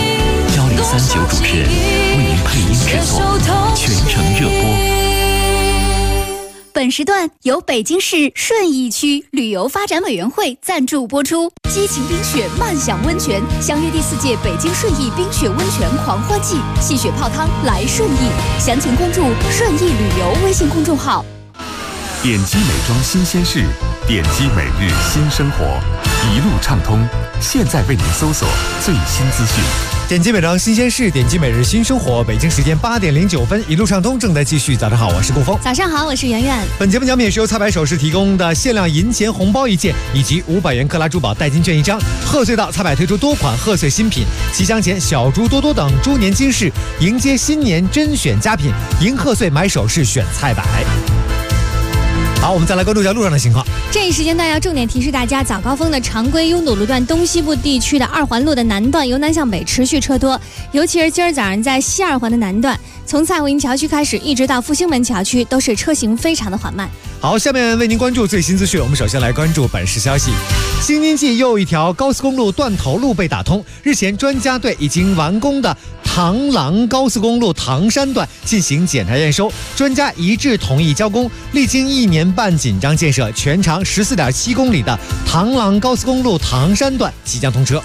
，1039主持人为您配音制作，全程热播。 本时段由北京市顺义区旅游发展委员会赞助播出。激情冰雪，漫享温泉，相约第4届北京顺义冰雪温泉狂欢季，戏雪泡汤来顺义。详情关注顺义旅游微信公众号。 点击美妆新鲜事，点击每日新生活，一路畅通。现在为您搜索最新资讯。 点击美妆新鲜事，点击每日新生活。北京时间8点09分，一路畅通正在继续。早上好，我是顾峰。 早上好，我是圆圆。 本节目奖品是由菜百首饰提供的限量银钱红包1件，以及500元克拉珠宝代金券1张。贺岁到，菜百推出多款贺岁新品，吉祥前小猪多多等猪年金饰，迎接新年甄选佳品，迎贺岁买首饰选菜百。好，我们再来关注一下路上的情况。 这一时间段要重点提示大家，早高峰的常规拥堵路段东西部地区的2环路的南段由南向北持续车多，尤其是今儿早上在西2环的南段，从蔡胡营桥区开始一直到复兴门桥区都是车行非常的缓慢。 好，下面为您关注最新资讯。我们首先来关注本市消息。京津冀又一条高速公路断头路被打通，日前专家对已经完工的唐郎高速公路唐山段进行检查验收，专家一致同意交工。历经1年半紧张建设，全长14.7公里的唐郎高速公路唐山段即将通车。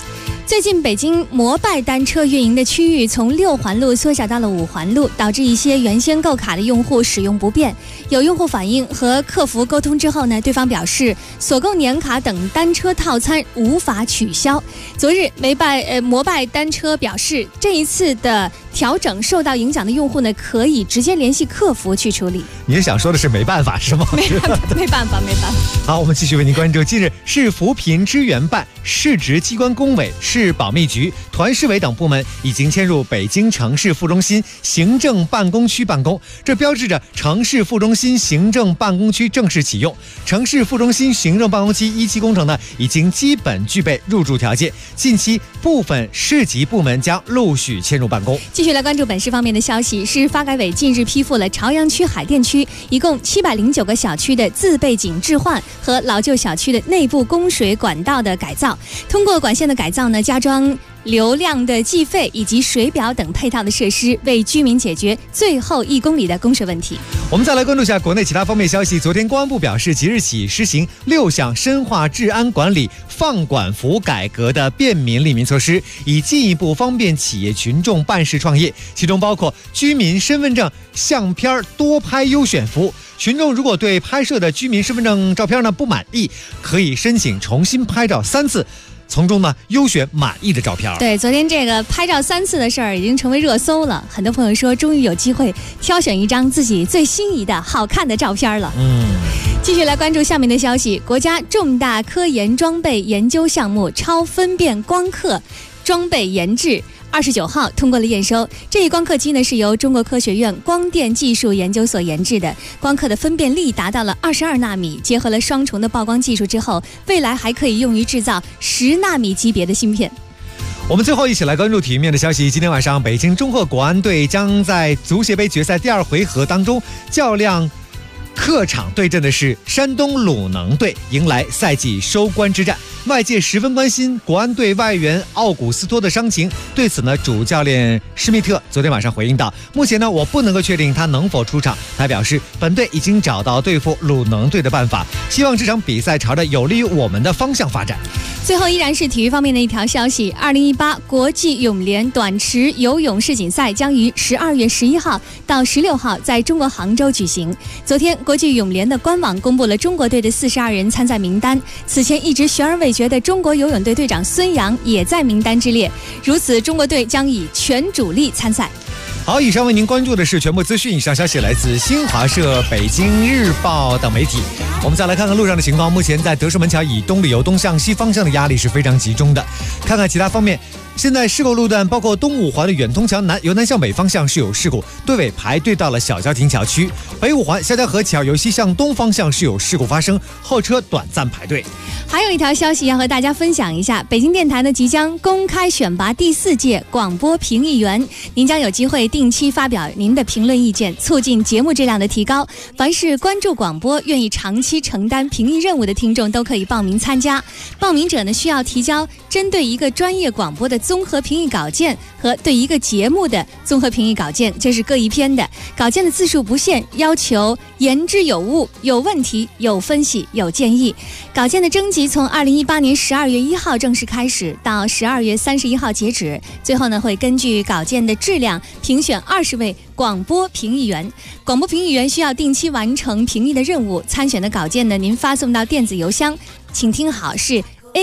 最近北京摩拜单车运营的区域从6环路缩小到了5环路，导致一些原先购卡的用户使用不便。有用户反映和客服沟通之后呢，对方表示所购年卡等单车套餐无法取消。昨日摩拜单车表示，这一次的调整受到影响的用户呢，可以直接联系客服去处理。 你是想说的是没办法是吗？ 没办法。 好，我们继续为您关注。近日，市扶贫支援办、市直机关工委、市保密局、团市委等部门已经迁入北京城市副中心行政办公区办公，这标志着城市副中心行政办公区正式启用。城市副中心行政办公区1期工程呢，已经基本具备入驻条件，近期部分市级部门将陆续迁入办公。 继续来关注本市方面的消息，市发改委近日批复了朝阳区海淀区一共709个小区的自备井置换和老旧小区的内部供水管道的改造。通过管线的改造呢，加装流量的计费以及水表等配套的设施，为居民解决最后1公里的供水问题。 我们再来关注一下国内其他方面消息。昨天公安部表示，即日起实行6项深化治安管理放管服改革的便民利民措施，以进一步方便企业群众办事创业，其中包括居民身份证相片多拍优选服务。群众如果对拍摄的居民身份证照片呢不满意，可以申请重新拍照3次，从中呢优选满意的照片。 对，昨天这个拍照3次的事儿已经成为热搜了，很多朋友说终于有机会挑选一张自己最心仪的好看的照片了。继续来关注下面的消息，国家重大科研装备研究项目超分辨光刻装备研制29号通过了验收。这一光刻机呢是由中国科学院光电技术研究所研制的，光刻的分辨率达到了22纳米，结合了双重的曝光技术之后，未来还可以用于制造10纳米级别的芯片。 我们最后一起来关注体育面的消息。今天晚上，北京中赫国安队将在足协杯决赛第2回合当中较量客场对阵的是山东鲁能队，迎来赛季收官之战。外界十分关心国安队外援奥古斯托的伤情，对此呢，主教练施密特昨天晚上回应道：“目前呢，我不能够确定他能否出场。他表示，本队已经找到对付鲁能队的办法，希望这场比赛朝着有利于我们的方向发展。” 最后依然是体育方面的一条消息，2018国际泳联短池游泳世锦赛将于12月11号到16号在中国杭州举行。昨天，国际泳联的官网公布了中国队的42人参赛名单，此前一直悬而未决的中国游泳队队长孙杨也在名单之列，如此中国队将以全主力参赛。 好，以上为您关注的是全部资讯。以上消息来自新华社、北京日报等媒体。我们再来看看路上的情况。目前在德胜门桥以东旅游东向西方向的压力是非常集中的。看看其他方面，现在事故路段包括东五环的远通桥南由南向北方向是有事故，队尾排队到了小郊亭桥区；北五环下江河桥由西向东方向是有事故发生，后车短暂排队。 还有一条消息要和大家分享一下，北京电台呢即将公开选拔第4届广播评议员，您将有机会定期发表您的评论意见，促进节目质量的提高。凡是关注广播、愿意长期承担评议任务的听众都可以报名参加。报名者呢需要提交针对一个专业广播的综合评议稿件和对一个节目的综合评议稿件，这是各一篇的。稿件的字数不限，要求言之有物、有问题、有分析、有建议。稿件的征集从2018年12月1号正式开始，到12月31号截止。最后呢，会根据稿件的质量评选20位广播评议员。广播评议员需要定期完成评议的任务。参选的稿件呢，您发送到电子邮箱，请听好，是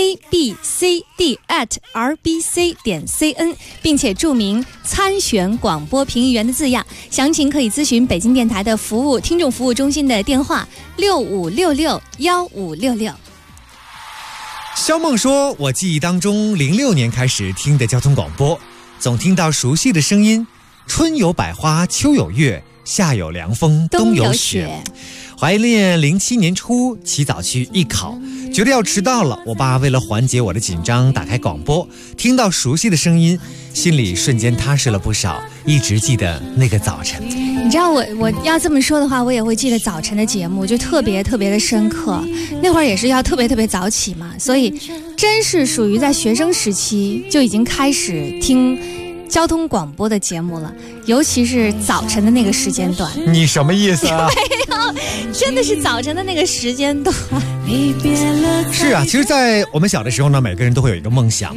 abcd@rbc.cn， 并且注明参选广播评议员的字样。详情可以咨询北京电台的听众服务中心的电话65661566。 肖梦说，我记忆当中06年开始听的交通广播，总听到熟悉的声音，春有百花，秋有月，夏有凉风，冬有雪。怀念07年初起早去艺考，觉得要迟到了，我爸为了缓解我的紧张，打开广播，听到熟悉的声音，心里瞬间踏实了不少，一直记得那个早晨。 你知道我要这么说的话，我也会记得早晨的节目，就特别特别的深刻。那会儿也是要特别特别早起嘛，所以真是属于在学生时期就已经开始听交通广播的节目了，尤其是早晨的那个时间段。 你什么意思啊？ 没有，真的是早晨的那个时间段。 是啊，其实在我们小的时候呢，每个人都会有一个梦想，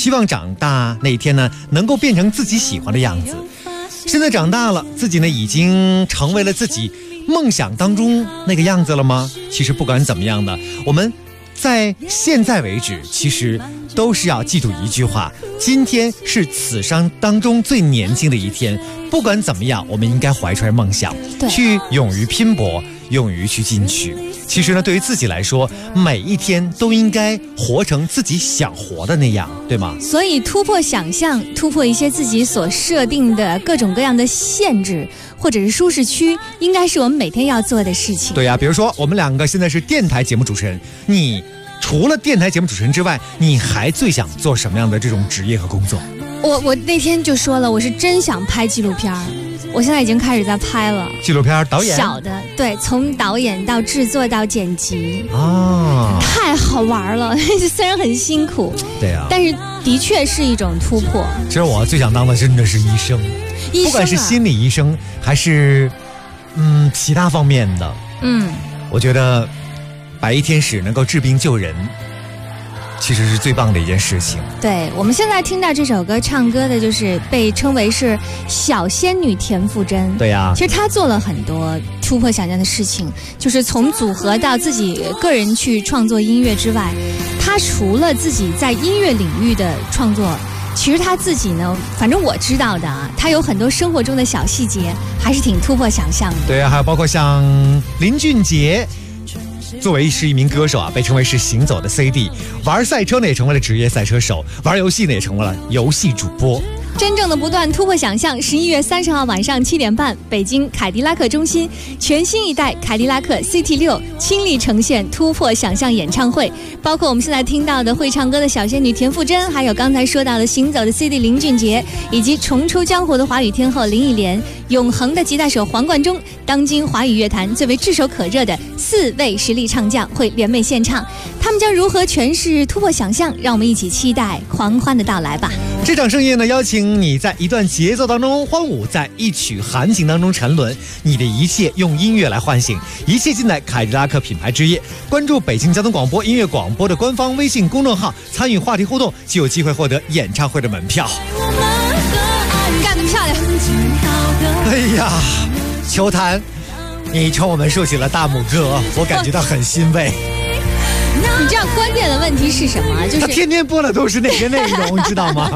希望长大那一天呢，能够变成自己喜欢的样子。现在长大了，自己呢已经成为了自己梦想当中那个样子了吗？其实不管怎么样的，我们在现在为止，其实都是要记住一句话：今天是此生当中最年轻的一天。不管怎么样，我们应该怀揣梦想，去勇于拼搏，勇于去进取。其实呢，对于自己来说，每一天都应该活成自己想活的那样，对吗？ 所以突破想象，突破一些自己所设定的各种各样的限制或者是舒适区，应该是我们每天要做的事情。 对呀，比如说我们两个现在是电台节目主持人，你除了电台节目主持人之外，你还最想做什么样的这种职业和工作？ 我那天就说了，我是真想拍纪录片，我现在已经开始在拍了。 纪录片导演？ 小的，对，从导演到制作到剪辑，太好玩了。虽然很辛苦， 对呀， 但是的确是一种突破。 其实我最想当的真的是医生，不管是心理医生还是其他方面的，我觉得白衣天使能够治病救人，其实是最棒的一件事情。 对，我们现在听到这首歌唱歌的就是被称为是小仙女田馥甄。 对呀， 其实她做了很多突破想象的事情，就是从组合到自己个人去创作音乐之外，她除了自己在音乐领域的创作，其实她自己呢，反正我知道的啊，她有很多生活中的小细节还是挺突破想象的。 对啊，还有包括像林俊杰，作为是一名歌手啊，被称为是行走的 CD， 玩赛车呢也成为了职业赛车手，玩游戏呢也成为了游戏主播。 真正的不断突破想象，11月30号晚上7点半，北京凯迪拉克中心，全新一代凯迪拉克 CT6 倾力呈现突破想象演唱会，包括我们现在听到的会唱歌的小仙女田馥甄，还有刚才说到的行走的 CD 林俊杰，以及重出江湖的华语天后林忆莲，永恒的吉他手黄贯中，当今华语乐坛最为炙手可热的4位实力唱将会联袂献唱，他们将如何诠释突破想象？让我们一起期待狂欢的到来吧。 这场盛宴呢，邀请你在一段节奏当中欢舞，在一曲含情当中沉沦，你的一切用音乐来唤醒，一切尽在凯迪拉克品牌之夜。关注北京交通广播音乐广播的官方微信公众号，参与话题互动，就有机会获得演唱会的门票。 干得漂亮！ 哎呀，球坛，你冲我们竖起了大拇哥，我感觉到很欣慰。 你知道关键的问题是什么？就是他天天播的都是那个内容，知道吗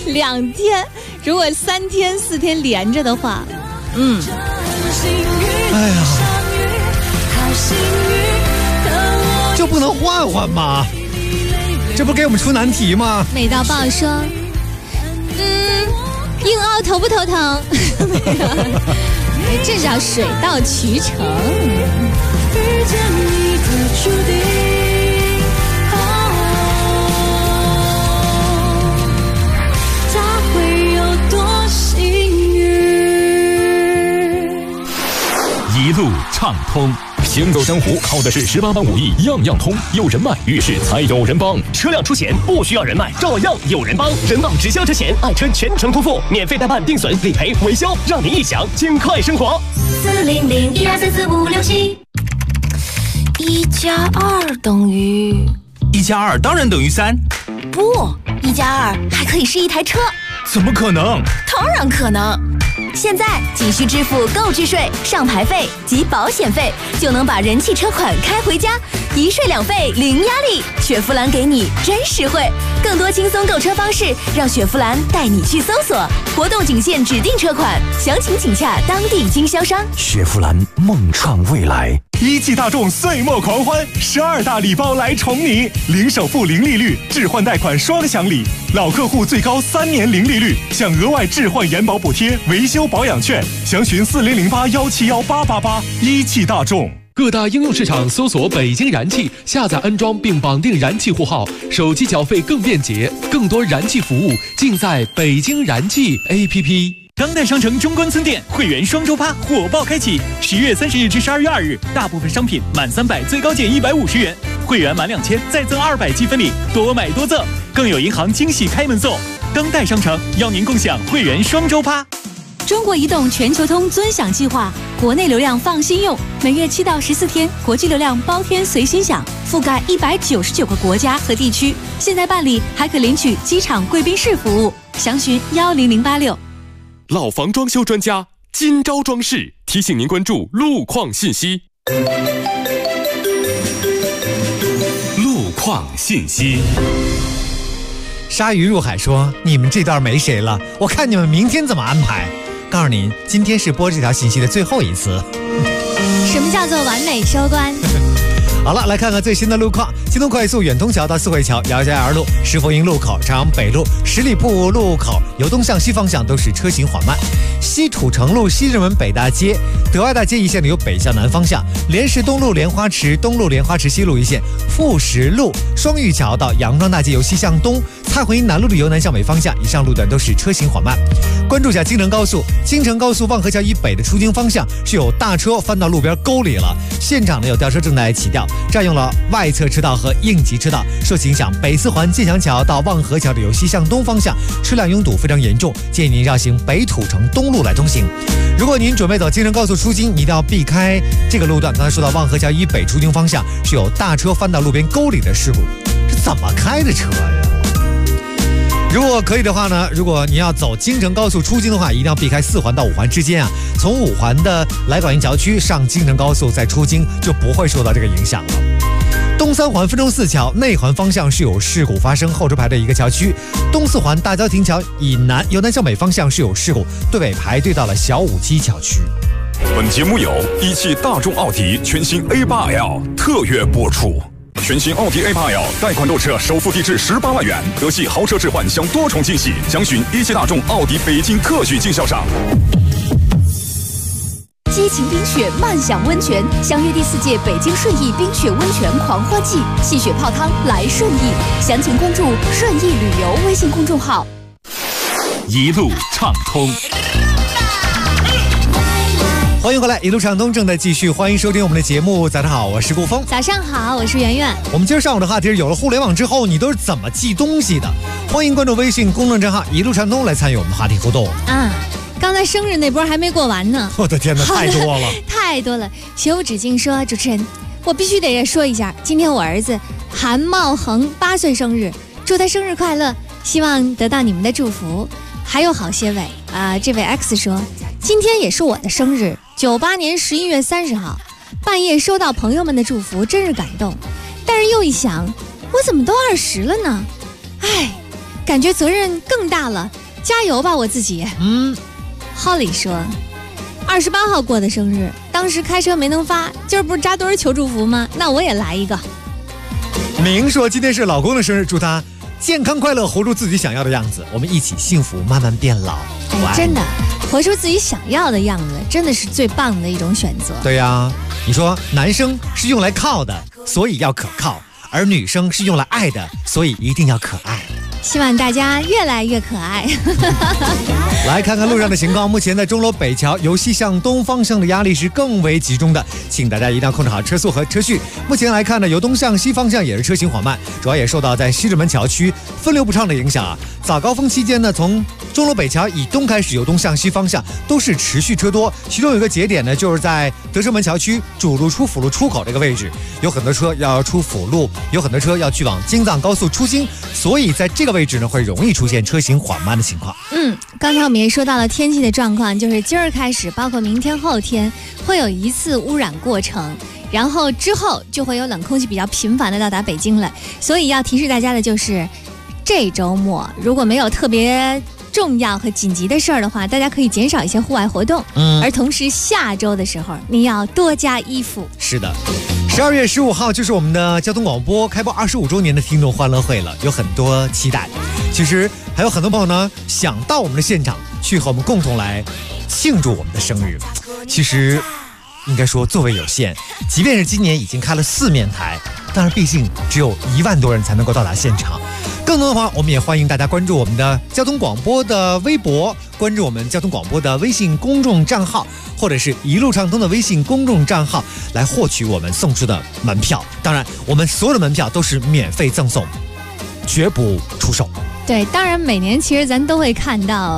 ？2天，如果3天4天连着的话， 哎呀，就不能换换吗？这不给我们出难题吗？ 美到爆说，硬凹头不头疼？这叫水到渠成。遇见你的注定。 一路畅通，行走江湖靠的是18般武艺，样样通。有人脉，遇事才有人帮。车辆出险不需要人脉，照样有人帮。人保直销车险，爱车全程托付，免费代办、定损、理赔、维修，让你一享尽快生活。 40012344567。1+2等于 1+2当然等于3。 不，1+2还可以是一台车。 怎么可能？ 当然可能。现在仅需支付购置税、上牌费及保险费，就能把人气车款开回家，一税两费，零压力。雪佛兰给你真实惠，更多轻松购车方式，让雪佛兰带你去搜索。活动仅限指定车款，详情请洽当地经销商。 雪佛兰梦创未来。 一汽大众岁末狂欢，12大礼包来宠你，零首付、零利率，置换贷款双享礼，老客户最高3年零利率，享额外置换延保补贴、维修保养券，详询4008171888。一汽大众。 各大应用市场搜索北京燃气，下载安装并绑定燃气户号，手机缴费更便捷，更多燃气服务尽在北京燃气 APP。 当代商城中关村店会员双周趴火爆开启，11月30日至12月2日，大部分商品满300最高减150元，会员满2000再赠200积分礼，多买多赠，更有银行惊喜开门送。当代商城邀您共享会员双周趴。 中国移动全球通尊享计划，国内流量放心用，每月7到14天，国际流量包天随心享，覆盖199个国家和地区。现在办理还可领取机场贵宾室服务，详询10086。 老房装修专家金招装饰提醒您关注路况信息。 路况信息。 鲨鱼入海说：“你们这段没谁了，我看你们明天怎么安排。”告诉您，今天是播这条信息的最后一次。 什么叫做完美收官？ 好了，来看看最新的路况。京东快速远通桥到四惠桥、姚家园路、石佛营路口、朝阳北路、十里铺路口由东向西方向都是车行缓慢。西土城路、西直门北大街、德爱大街一线的由北向南方向，莲石东路莲花池东路莲花池西路一线，富石路双玉桥到杨庄大街由西向东，蔡回南路的由南向北方向，以上路段都是车行缓慢。关注一下京承高速，京承高速望河桥以北的出京方向是有大车翻到路边沟里了，现场呢有吊车正在起吊，占用了外侧车道和应急车道，受其影响，北四环建祥桥到望河桥的由西向东方向车辆拥堵非常严重，建议您绕行北土城东路来通行。如果您准备走京承高速出京，一定要避开这个路段。刚才说到望河桥以北出京方向是有大车翻到路边沟里的事故，这怎么开的车呀？如果可以的话呢，如果你要走京承高速出京的话，一定要避开4环到5环之间啊。从5环的来广营桥区上京承高速再出京，就不会受到这个影响了。东3环分钟寺桥内环方向是有事故发生，后车排队一个桥区。东4环大郊亭桥以南由南向北方向是有事故，队尾排队到了小武基桥区。 本节目由一汽大众奥迪全新 A8L 特约播出。全新奥迪 A8L 贷款购车，首付低至18万元，德系豪车置换享多重惊喜，详询一汽大众奥迪北京特许经销商。 激情冰雪，慢享温泉，相约第4届北京顺义冰雪温泉狂欢季，戏雪泡汤来顺义，详情关注顺义旅游微信公众号。 一路畅通。 欢迎回来，一路畅通正在继续，欢迎收听我们的节目。早上好，我是顾峰。 早上好，我是圆圆。 我们今儿上午的话题是：有了互联网之后，你都是怎么记东西的？欢迎关注微信公众账号一路畅通来参与我们的话题互动啊。刚才生日那波还没过完呢， 我的天哪，太多了， 太多了。学无止境说，主持人，我必须得说一下，今天我儿子韩茂恒8岁生日，祝他生日快乐，希望得到你们的祝福。还有好些位这位 X 说，今天也是我的生日，98年11月30号，半夜收到朋友们的祝福，真是感动。但是又一想，我怎么都20了呢？哎，感觉责任更大了，加油吧我自己。Holly 说，28号过的生日，当时开车没能发，今儿不是扎堆儿求祝福吗？那我也来一个。 明说今天是老公的生日，祝他健康快乐，活出自己想要的样子，我们一起幸福慢慢变老。 真的，活出自己想要的样子，真的是最棒的一种选择。 对呀，你说男生是用来靠的，所以要可靠，而女生是用来爱的，所以一定要可爱。 希望大家越来越可爱。 来看看路上的情况，目前在钟楼北桥由西向东方向的压力是更为集中的，请大家一定要控制好车速和车序。目前来看呢，由东向西方向也是车行缓慢，主要也受到在西直门桥区分流不畅的影响啊。早高峰期间呢，从钟楼北桥以东开始由东向西方向都是持续车多，其中有一个节点呢，就是在德胜门桥区主路出辅路出口这个位置，有很多车要出辅路，有很多车要去往京藏高速出京，所以在这个位置呢，会容易出现车行缓慢的情况。 刚才我们也说到了天气的状况，就是今儿开始，包括明天后天，会有一次污染过程，然后之后就会有冷空气比较频繁的到达北京了。所以要提示大家的就是，这周末如果没有特别重要和紧急的事儿的话，大家可以减少一些户外活动。而同时下周的时候，你要多加衣服。 是的。12月15号就是我们的交通广播开播25周年的听众欢乐会了，有很多期待。其实还有很多朋友呢想到我们的现场去和我们共同来庆祝我们的生日。其实应该说座位有限，即便是今年已经开了4面台，但是毕竟只有1万多人才能够到达现场。更多的话，我们也欢迎大家关注我们的交通广播的微博，关注我们交通广播的微信公众账号，或者是一路畅通的微信公众账号，来获取我们送出的门票。当然，我们所有的门票都是免费赠送，绝不出售。 对，当然每年其实咱都会看到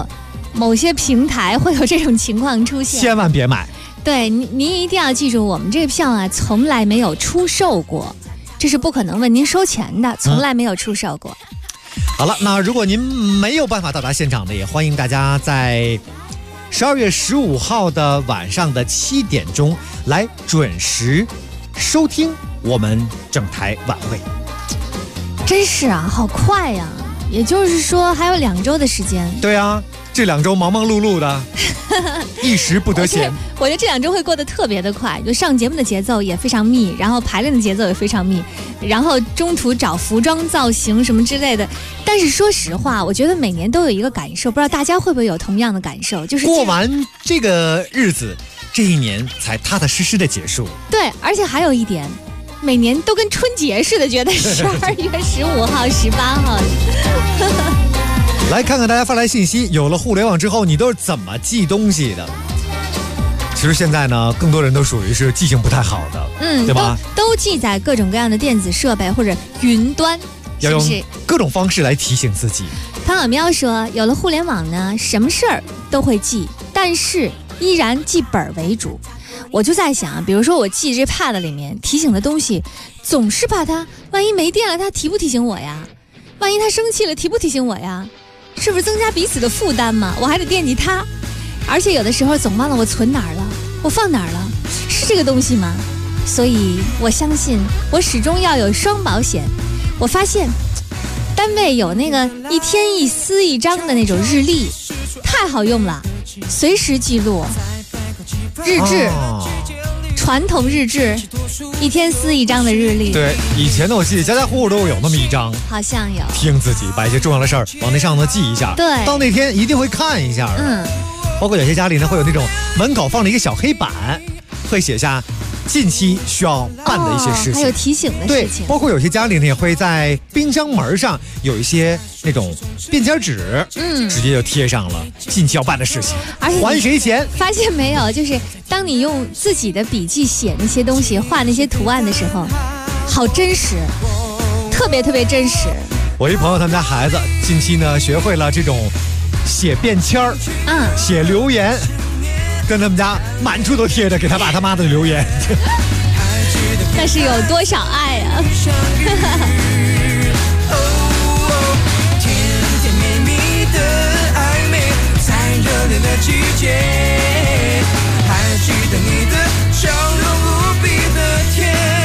某些平台会有这种情况出现， 千万别买。 对，您一定要记住，我们这个票啊，从来没有出售过，这是不可能问您收钱的，从来没有出售过。 好了，那如果您没有办法到达现场的，也欢迎大家在12月15号的晚上的7点钟来准时收听我们整台晚会。 真是啊，好快呀！也就是说还有2周的时间。 对啊，这2周忙忙碌碌的，一时不得闲。 我觉得这2周会过得特别的快，就上节目的节奏也非常密，然后排练的节奏也非常密，然后中途找服装造型什么之类的。但是说实话，我觉得每年都有一个感受，不知道大家会不会有同样的感受，就是过完这个日子，这一年才踏踏实实的结束。 对，而且还有一点，每年都跟春节似的，觉得12月15号、18号。 来看看大家发来信息，有了互联网之后，你都是怎么记东西的？其实现在呢，更多人都属于是记性不太好的，对吧？ 都记在各种各样的电子设备或者云端， 要用各种方式来提醒自己。 唐小喵说，有了互联网呢，什么事儿都会记，但是依然记本为主。我就在想，比如说我记这 pad 里面提醒的东西，总是怕它万一没电了，它提不提醒我呀？万一它生气了，提不提醒我呀？是不是增加彼此的负担嘛？我还得惦记它，而且有的时候总忘了我存哪儿了，我放哪儿了，是这个东西吗？所以我相信我始终要有双保险。我发现单位有那个1天1撕1张的那种日历，太好用了，随时记录日志，传统日志，1天撕1张的日历。 对，以前呢，我记得家家户户都有那么一张， 好像有。 提醒自己把一些重要的事儿往那上头记一下， 对， 到那天一定会看一下。包括有些家里呢会有那种门口放了一个小黑板，会写下近期需要办的一些事情， 还有提醒的事情。 对，包括有些家里呢也会在冰箱门上有一些那种便签纸，直接就贴上了近期要办的事情，还谁钱？ 发现没有，就是当你用自己的笔记写那些东西、画那些图案的时候，好真实，特别特别真实。 我一朋友他们家孩子近期呢学会了这种写便签儿，写留言，跟他们家满处都贴着给他爸他妈的留言。 那是有多少爱啊！ 甜甜蜜蜜的暧昧，在热恋的季节，还记得你的笑容无比的甜。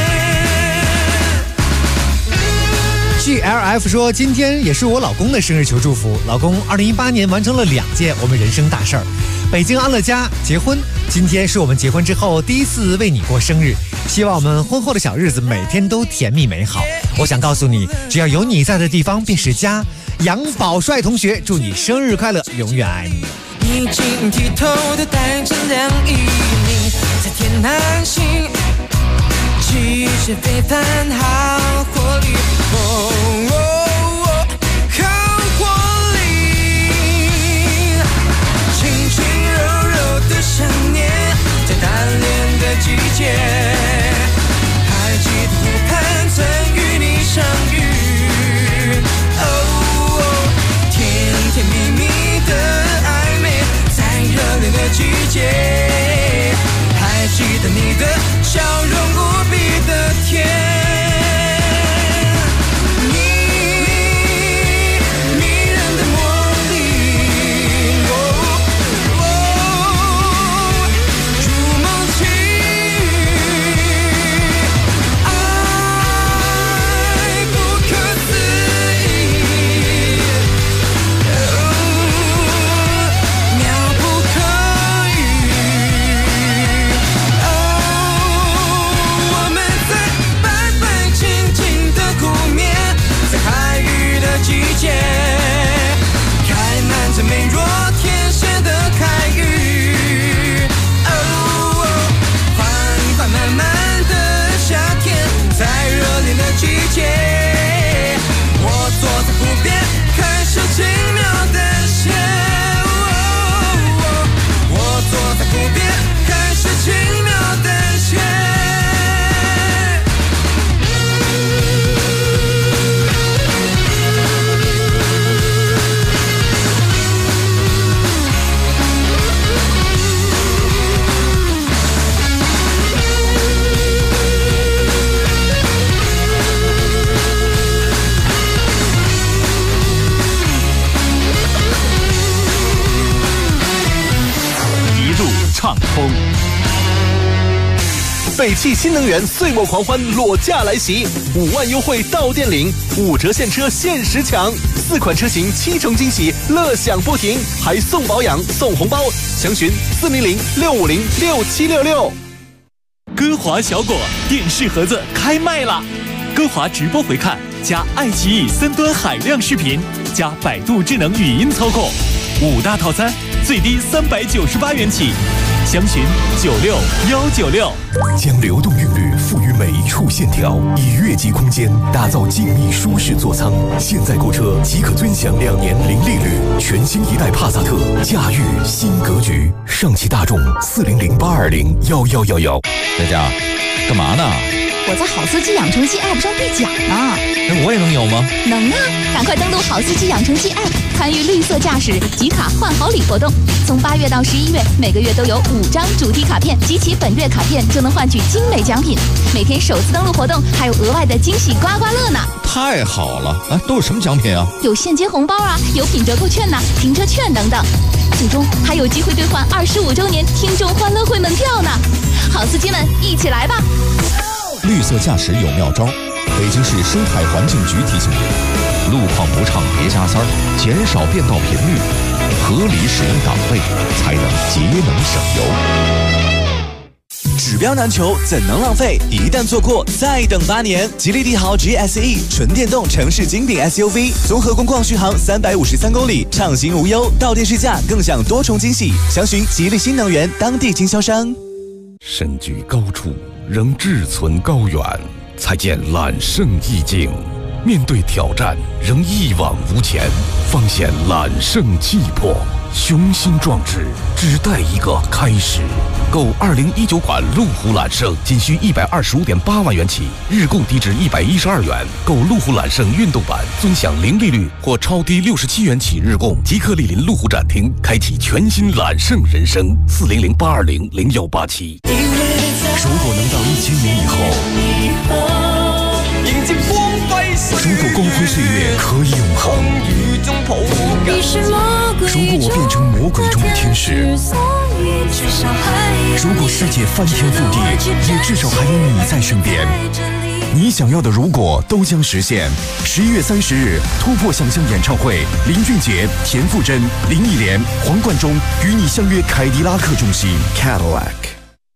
GLF 说，今天也是我老公的生日，求祝福。老公2018年完成了2件我们人生大事儿，北京安乐家结婚，今天是我们结婚之后第一次为你过生日，希望我们婚后的小日子每天都甜蜜美好。我想告诉你，只要有你在的地方便是家。杨宝帅同学，祝你生日快乐，永远爱你。 你晶剔透的带着凉意，你在天南星，气势非凡，好活力，好活力，轻轻柔柔的想念，在单恋的季节，还记得湖畔曾与你相遇，甜甜蜜蜜的暧昧，在热恋的季节，还记得你的笑容无比的甜。你北汽新能源岁末狂欢裸驾来袭，5万优惠到店领，5折现车限时抢，4款车型7重惊喜，乐享不停，还送保养送红包，详询400-650-6766。 歌华小果电视盒子开卖了，歌华直播回看加爱奇艺3端海量视频加百度智能语音操控，5大套餐最低398元起，详询96196。 将流动韵律赋予每一处线条，以悦级空间打造静谧舒适座舱。现在购车即可尊享2年零利率，全新一代帕萨特驾驭新格局。上汽大众400-820-1111。 佳佳，干嘛呢？ 我在好司机养成记 App 上兑奖呢。 那我也能有吗？ 能啊！赶快登录好司机养成记 App， 参与绿色驾驶集卡换好礼活动。从8月到11月，每个月都有5张主题卡片，集齐本月卡片就能换取精美奖品。每天首次登录活动还有额外的惊喜刮刮乐呢！ 太好了！啊，都有什么奖品啊？ 有现金红包啊，有品折扣券呐、停车券等等。最终还有机会兑换25周年听众欢乐会门票呢！好司机们，一起来吧！ 绿色驾驶有妙招，北京市生态环境局提醒您：路况不畅别加塞儿，减少变道频率，合理使用档位，才能节能省油。 指标难求，怎能浪费？一旦错过，再等8年。吉利帝豪 GSE 纯电动城市精品 SUV， 综合工况续航353公里，畅行无忧，到店试驾更享多重惊喜。详询吉利新能源当地经销商。 身居高处，仍志存高远，才见揽胜意境；面对挑战，仍一往无前，方显揽胜气魄。雄心壮志，只待一个开始。购2019款路虎揽胜，仅需125.8万元起，日供低至112元。购路虎揽胜运动版，尊享零利率或超低67元起日供。即刻莅临路虎展厅，开启全新揽胜人生。400-820-0187。 如果能到1000年以后， 迎接光辉岁月， 如果光辉岁月可以永恒，如果我变成魔鬼中的天使，如果世界翻天覆地，也至少还有你在身边。你想要的如果都将实现。11月30日，突破想象演唱会，林俊杰、田馥甄、林忆莲、黄贯中与你相约凯迪拉克中心 Cadillac。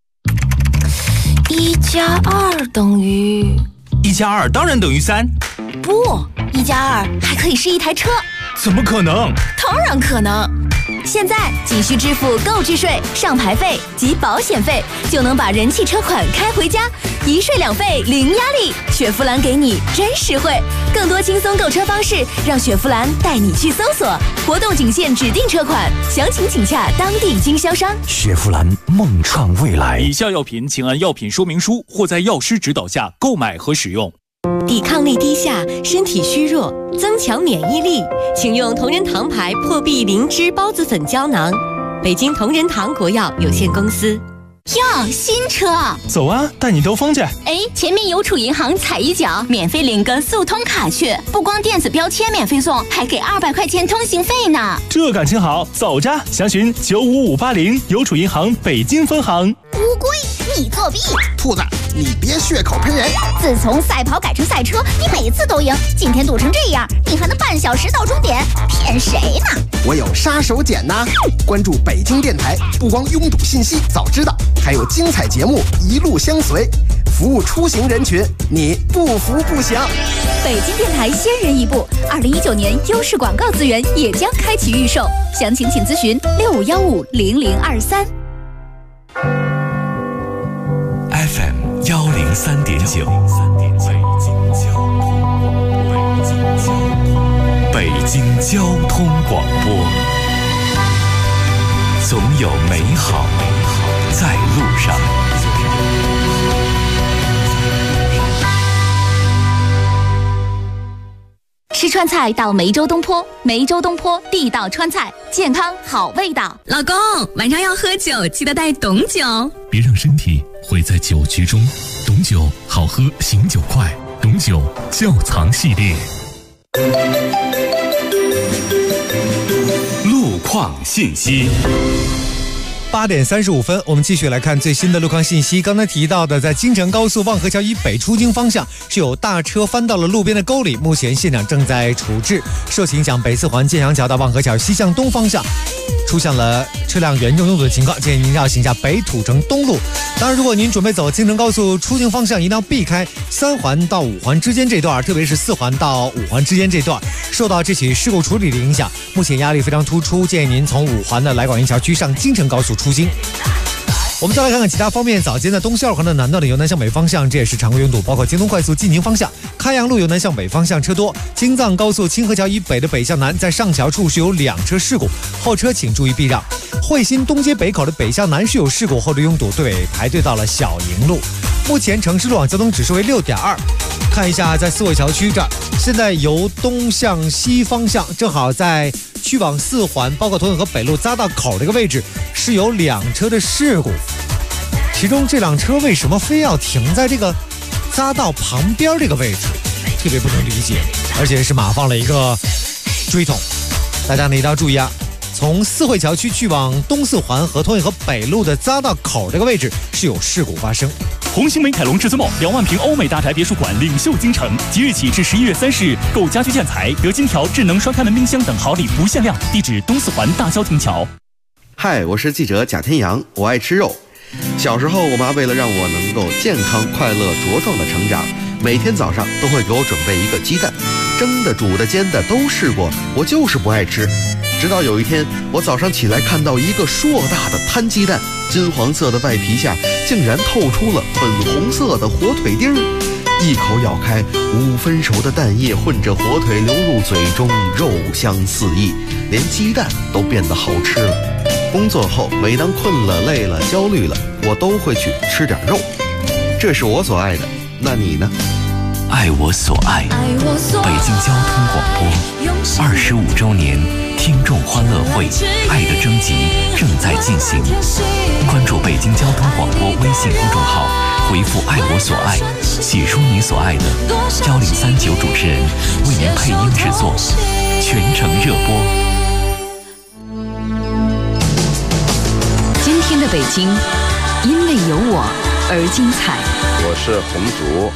1+2等于 1+2当然等于3。 不，1+2还可以是一台车。 怎么可能？ 当然可能。现在仅需支付购置税、上牌费及保险费，就能把人气车款开回家，一税两费零压力。雪佛兰给你真实惠，更多轻松购车方式，让雪佛兰带你去搜索。活动仅限指定车款，详情请洽当地经销商。 雪佛兰梦创未来。 以下药品请按药品说明书或在药师指导下购买和使用。 抵抗力低下，身体虚弱，增强免疫力，请用同仁堂牌破壁灵芝孢子粉胶囊。北京同仁堂国药有限公司。 哟，新车！ 走啊，带你兜风去。 哎，前面邮储银行踩一脚，免费领个速通卡去，不光电子标签免费送，还给200块钱通行费呢。 这感情好，走着！详询95580邮储银行北京分行。 乌龟，你作弊！ 兔子，你别血口喷人！ 自从赛跑改成赛车，你每次都赢，今天堵成这样，你还能半小时到终点？骗谁呢？ 我有杀手锏呐！关注北京电台，不光拥堵信息早知道，还有精彩节目一路相随，服务出行人群，你不服不行。 北京电台先人一步，2019年优势广告资源也将开启预售，详情请咨询65150023。 FM 103.9，北京交通广播，总有美好在路上。 吃川菜到梅州东坡，梅州东坡地道川菜，健康好味道。 老公，晚上要喝酒，记得带董酒。 别让身体毁在酒局中，董酒好喝，醒酒快。董酒窖藏系列。 路况信息。 8点35分，我们继续来看最新的路况信息。刚才提到的，在京承高速望河桥以北出京方向是有大车翻到了路边的沟里，目前现场正在处置。受其影响，北四环建阳桥到望河桥西向东方向出现了车辆严重拥堵的情况，建议您要行下北土城东路。当然，如果您准备走京承高速出京方向，一定要避开3环到5环之间这段，特别是4环到5环之间这段，受到这起事故处理的影响，目前压力非常突出，建议您从5环的来广营桥区上京承高速出京。我们再来看看其他方面，早间在东西2环的南段的由南向北方向，这也是常规拥堵，包括京东快速进宁方向、开阳路由南向北方向车多，京藏高速清河桥以北的北向南，在上桥处是有2车事故，后车请注意避让。惠新东街北口的北向南是有事故，后车拥堵，队尾排队到了小营路。目前城市路网交通指数为6.2。看一下在四惠桥区这儿，现在由东向西方向，正好在去往4环，包括同永河北路匝道口这个位置是有2车的事故，其中这辆车为什么非要停在这个匝道旁边这个位置，特别不能理解，而且是码放了一个锥桶。大家呢一定要注意啊，从四惠桥区去往东4环和同永河北路的匝道口这个位置是有事故发生。 红星美凯龙至尊梦2万平欧美大宅别墅馆领袖京城，即日起至11月30日，购家居建材得金条、智能双开门冰箱等好礼不限量。地址东4环大消停桥。 嗨，我是记者贾天阳，我爱吃肉。小时候，我妈为了让我能够健康、快乐、茁壮的成长，每天早上都会给我准备一个鸡蛋，蒸的、煮的、煎的都试过，我就是不爱吃。直到有一天，我早上起来看到一个硕大的摊鸡蛋，金黄色的外皮下竟然透出了粉红色的火腿丁儿，一口咬开，5分熟的蛋液混着火腿流入嘴中，肉香四溢，连鸡蛋都变得好吃了。工作后，每当困了、累了、焦虑了，我都会去吃点肉，这是我所爱的。那你呢？ 爱我所爱，北京交通广播25周年听众欢乐会爱的征集正在进行，关注北京交通广播微信公众号，回复爱我所爱，写出你所爱的，交039主持人为您配音制作，全程热播。 今天的北京因为有我而精彩。 我是洪竹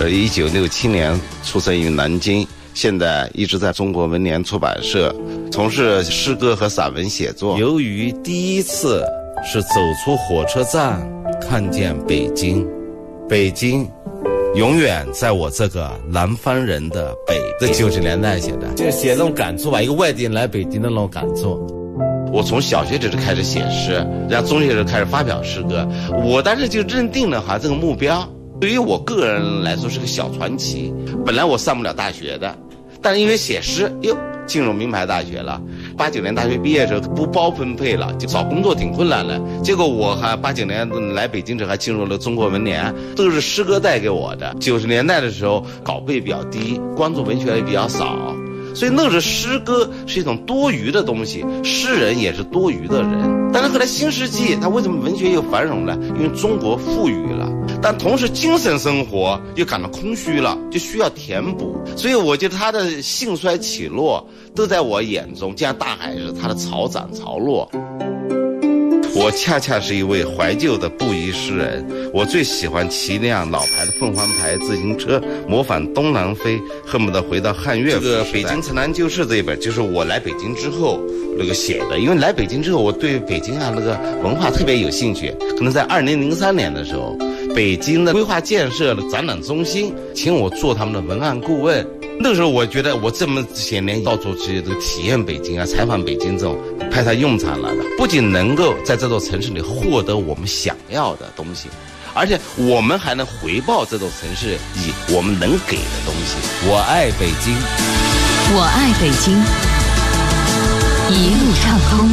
，1967年出生于南京，现在一直在中国文联出版社从事诗歌和散文写作。 由于第一次是走出火车站看见北京，北京永远在我这个南方人的北。这90年代写的，就写那种感触吧，一个外地人来北京的那种感触。 我从小学就开始写诗，然后中学就开始发表诗歌。我当时就认定了这个目标，对于我个人来说是个小传奇。本来我上不了大学的，但是因为写诗，进入名牌大学了。89年大学毕业的时候不包分配了，就找工作挺困难的。结果我还89年来北京时还进入了中国文联，都是诗歌带给我的。90年代的时候稿费比较低，关注文学也比较少，所以那时候诗歌是一种多余的东西，诗人也是多余的人。但是后来新世纪，它为什么文学又繁荣了？因为中国富裕了，但同时精神生活又感到空虚了，就需要填补。所以我觉得他的兴衰起落都在我眼中，就像大海是他的潮涨潮落。我恰恰是一位怀旧的布衣诗人，我最喜欢骑辆老牌的凤凰牌自行车，模仿东南飞，恨不得回到汉乐。这个《北京城南旧事》这一本就是我来北京之后写的，因为来北京之后我对北京那个文化特别有兴趣。可能在2003年的时候，北京的规划建设的展览中心请我做他们的文案顾问。那个时候我觉得我这么些年到处去体验北京啊，采访北京这种派上用场了的，不仅能够在这座城市里获得我们想要的东西，而且我们还能回报这座城市以我们能给的东西。 我爱北京， 我爱北京，一路畅通。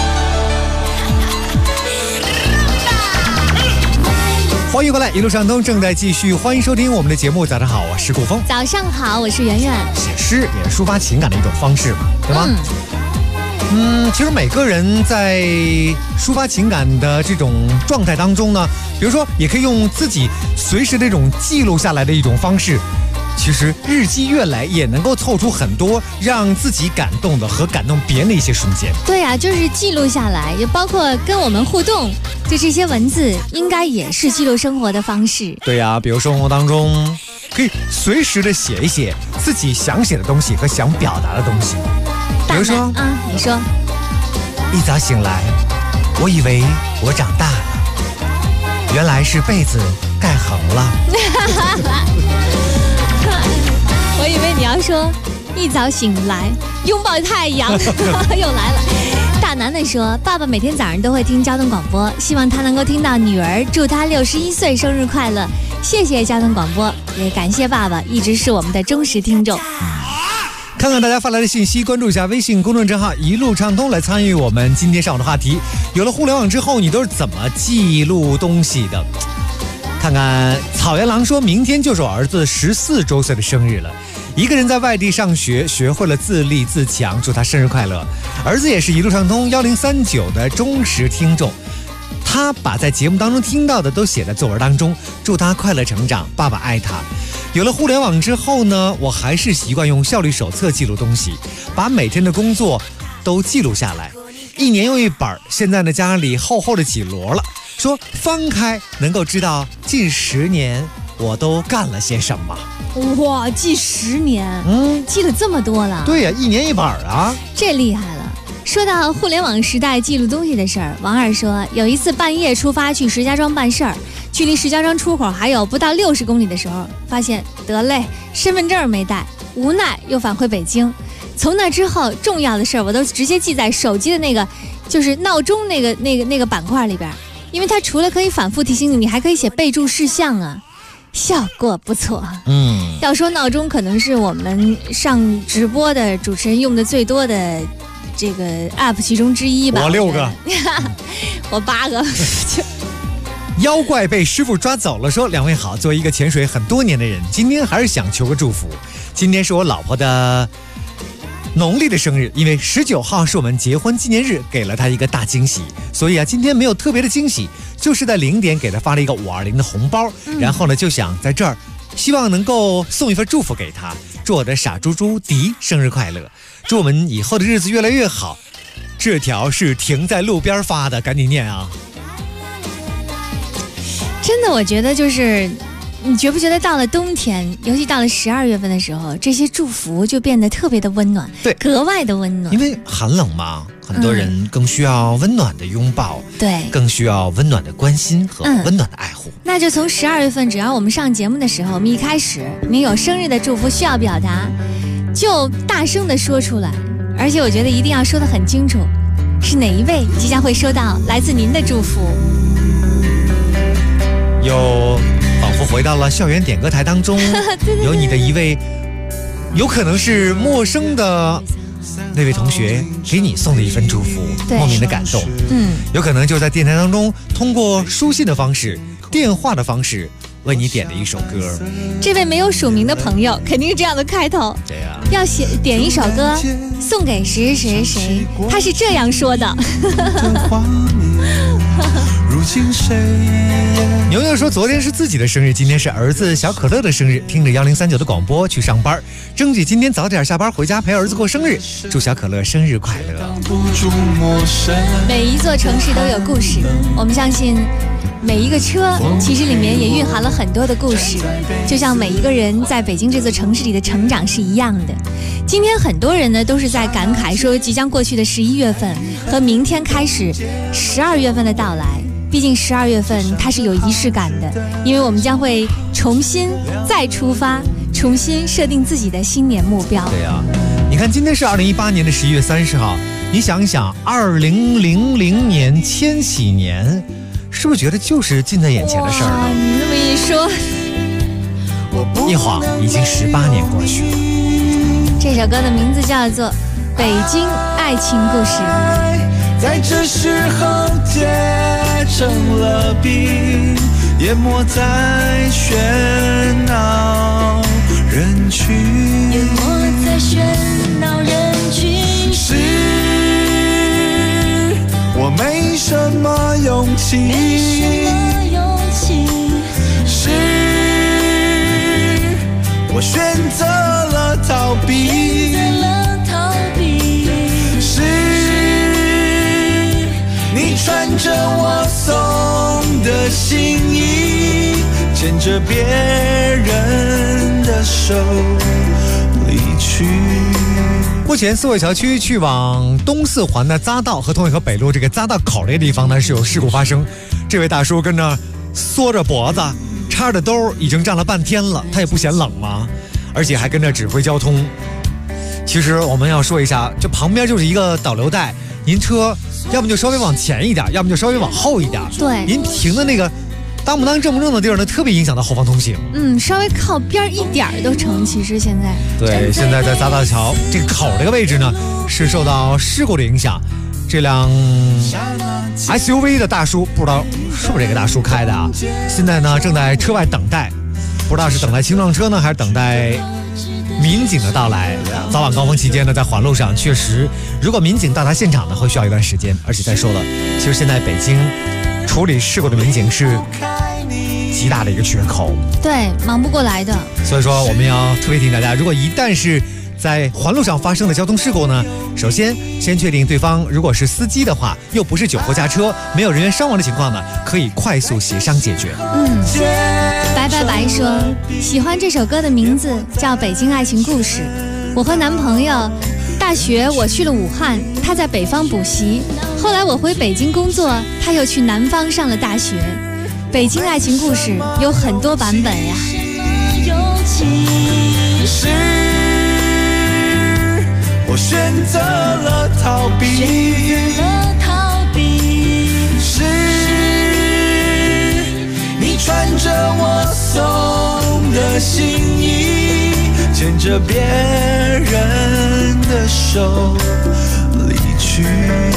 欢迎回来，一路畅通正在继续，欢迎收听我们的节目。早上好，我是顾峰。 早上好，我是圆圆。 写诗也是抒发情感的一种方式，对吗？其实每个人在抒发情感的这种状态当中呢，比如说也可以用自己随时这种记录下来的一种方式， 其实日积月累也能够凑出很多让自己感动的和感动别人的一些瞬间。 对啊，就是记录下来，也包括跟我们互动，就这些文字应该也是记录生活的方式。 对啊，比如生活当中可以随时的写一写自己想写的东西和想表达的东西。比如说你说， 一早醒来，我以为我长大了，原来是被子盖横了。 我以为你要说一早醒来拥抱太阳。又来了。大男的说，爸爸每天早上都会听交通广播，希望他能够听到女儿祝他61岁生日快乐。谢谢交通广播，也感谢爸爸一直是我们的忠实听众。 看看大家发来的信息，关注一下微信公众账号一路畅通来参与我们今天上午的话题。有了互联网之后，你都是怎么记录东西的？看看草原狼说，明天就是我儿子14周岁的生日了，一个人在外地上学，学会了自立自强，祝他生日快乐。儿子也是一路畅通1039的忠实听众，他把在节目当中听到的都写在作文当中，祝他快乐成长，爸爸爱他。有了互联网之后呢，我还是习惯用效率手册记录东西，把每天的工作都记录下来，1年用1本，现在呢家里厚厚的几摞了，说翻开能够知道近10年我都干了些什么。 哇，记10年，记了这么多了。 对呀，1年1本啊， 这厉害了。说到互联网时代记录东西的事儿，王二说，有一次半夜出发去石家庄办事儿，距离石家庄出口还有不到60公里的时候，发现得嘞，身份证没带，无奈又返回北京。从那之后，重要的事儿我都直接记在手机的那个就是闹钟那个板块里边，因为它除了可以反复提醒你，还可以写备注事项啊，效果不错。要说闹钟可能是我们上直播的主持人用的最多的这个 app 其中之一吧。 我6个， 我8个。 妖怪被师傅抓走了说，两位好，作为一个潜水很多年的人，今天还是想求个祝福。今天是我老婆的农历的生日，因为19号是我们结婚纪念日，给了她一个大惊喜，所以今天没有特别的惊喜，就是在0点给她发了一个520的红包，然后呢就想在这儿希望能够送一份祝福给她，祝我的傻猪猪迪生日快乐，祝我们以后的日子越来越好。这条是停在路边发的，赶紧念啊。 真的，我觉得就是你觉不觉得到了冬天，尤其到了12月份的时候，这些祝福就变得特别的温暖， 对， 格外的温暖。 因为寒冷嘛，很多人更需要温暖的拥抱， 对， 更需要温暖的关心和温暖的爱护。 那就从12月份，只要我们上节目的时候，我们一开始您有生日的祝福需要表达，就大声的说出来，而且我觉得一定要说得很清楚，是哪一位即将会收到来自您的祝福。 有仿佛回到了校园点歌台当中，有你的一位有可能是陌生的那位同学给你送的一份祝福，莫名的感动。有可能就在电台当中通过书信的方式、电话的方式为你点的一首歌。 这位没有署名的朋友肯定是这样的开头， 对呀， 要点一首歌送给谁谁谁，他是这样说的。 牛牛说，昨天是自己的生日，今天是儿子小可乐的生日，听着1039的广播去上班，争取今天早点下班回家陪儿子过生日，祝小可乐生日快乐。 每一座城市都有故事，我们相信每一个车其实里面也蕴含了很多的故事，就像每一个人在北京这座城市里的成长是一样的。今天很多人呢都是在感慨说，即将过去的11月份和明天开始12月份的到来，毕竟12月份它是有仪式感的，因为我们将会重新再出发，重新设定自己的新年目标。 对啊，你看今天是2018年的11月30号，你想一想2000年千禧年，是不是觉得就是近在眼前的事儿了？ 你这么一说， 一晃已经18年过去了。 这首歌的名字叫做《北京爱情故事》。 在这时候结成了冰，淹没在喧闹人群， 淹没在喧闹人群。 是我没什么勇气，是我选择了逃避，是你穿着我送的心衣，牵着别人的手离去。 目前四惠桥区去往东四环的匝道和通惠河北路这个匝道口这个地方呢是有事故发生，这位大叔跟着缩着脖子插着兜，已经站了半天了，他也不嫌冷吗？而且还跟着指挥交通。其实我们要说一下，这旁边就是一个导流带，您车要么就稍微往前一点，要么就稍微往后一点。 对， 您停的那个当不当正不正的地儿呢，特别影响到后方通行。 稍微靠边一点都成。其实现在对，现在在匝道桥这个口这个位置呢，是受到事故的影响。这辆 SUV 的大叔，不知道是不是这个大叔开的啊？现在呢正在车外等待，不知道是等待轻撞车呢，还是等待民警的到来。早晚高峰期间呢，在环路上确实，如果民警到达现场呢，会需要一段时间。而且再说了，其实现在北京处理事故的民警是极大的一个缺口， 对，忙不过来的。 所以说我们要特别提醒大家，如果一旦是在环路上发生的交通事故呢，首先确定对方如果是司机的话，又不是酒后驾车，没有人员伤亡的情况呢，可以快速协商解决。 白说喜欢这首歌的名字叫《北京爱情故事》。我和男朋友大学我去了武汉，他在北方补习，后来我回北京工作，他又去南方上了大学。北京爱情故事有很多版本呀。 是我选择了逃避，是你穿着我送的心衣，牵着别人的手离去。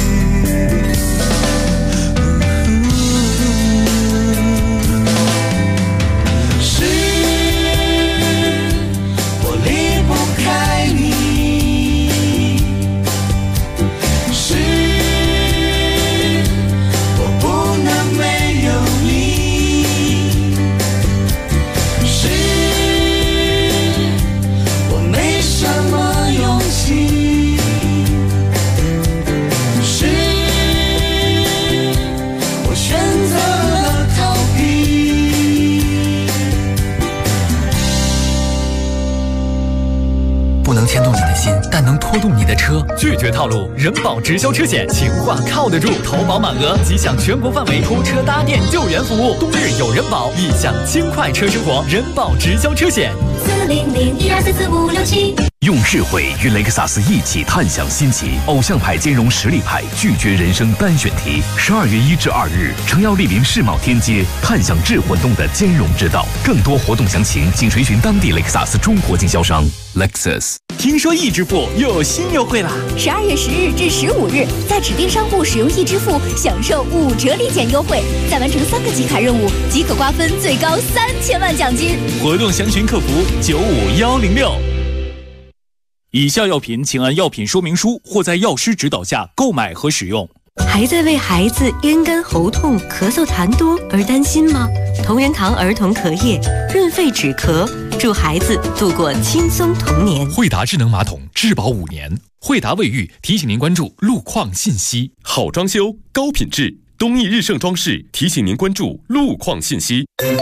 牵动你的心，但能拖动你的车。 拒绝套路，人保直销车险，情话靠得住，投保满额即享全国范围拖车搭店救援服务。冬日有人保，一享轻快车生活。人保直销车险 400-1244567。 用智慧与雷克萨斯一起探享新奇，偶像派兼容实力派，拒绝人生单选题。12月1至2日，诚耀莅临世贸天阶，探享智混动的兼容之道。更多活动详情，请垂询当地雷克萨斯中国经销商 Lexus。 听说易支付又有新优惠啦 ！12月10日至15日，在指定商户使用易支付，享受5折立减优惠，再完成3个集卡任务即可瓜分最高3000万奖金。 活动详询客服95106。以下药品请按药品说明书或在药师指导下购买和使用。 还在为孩子咽干喉痛、咳嗽痰多而担心吗？同仁堂儿童咳液润肺止咳，助孩子度过轻松童年。 惠达智能马桶质保5年。惠达卫浴提醒您关注路况信息。 好装修，高品质，东益日盛装饰提醒您关注路况信息。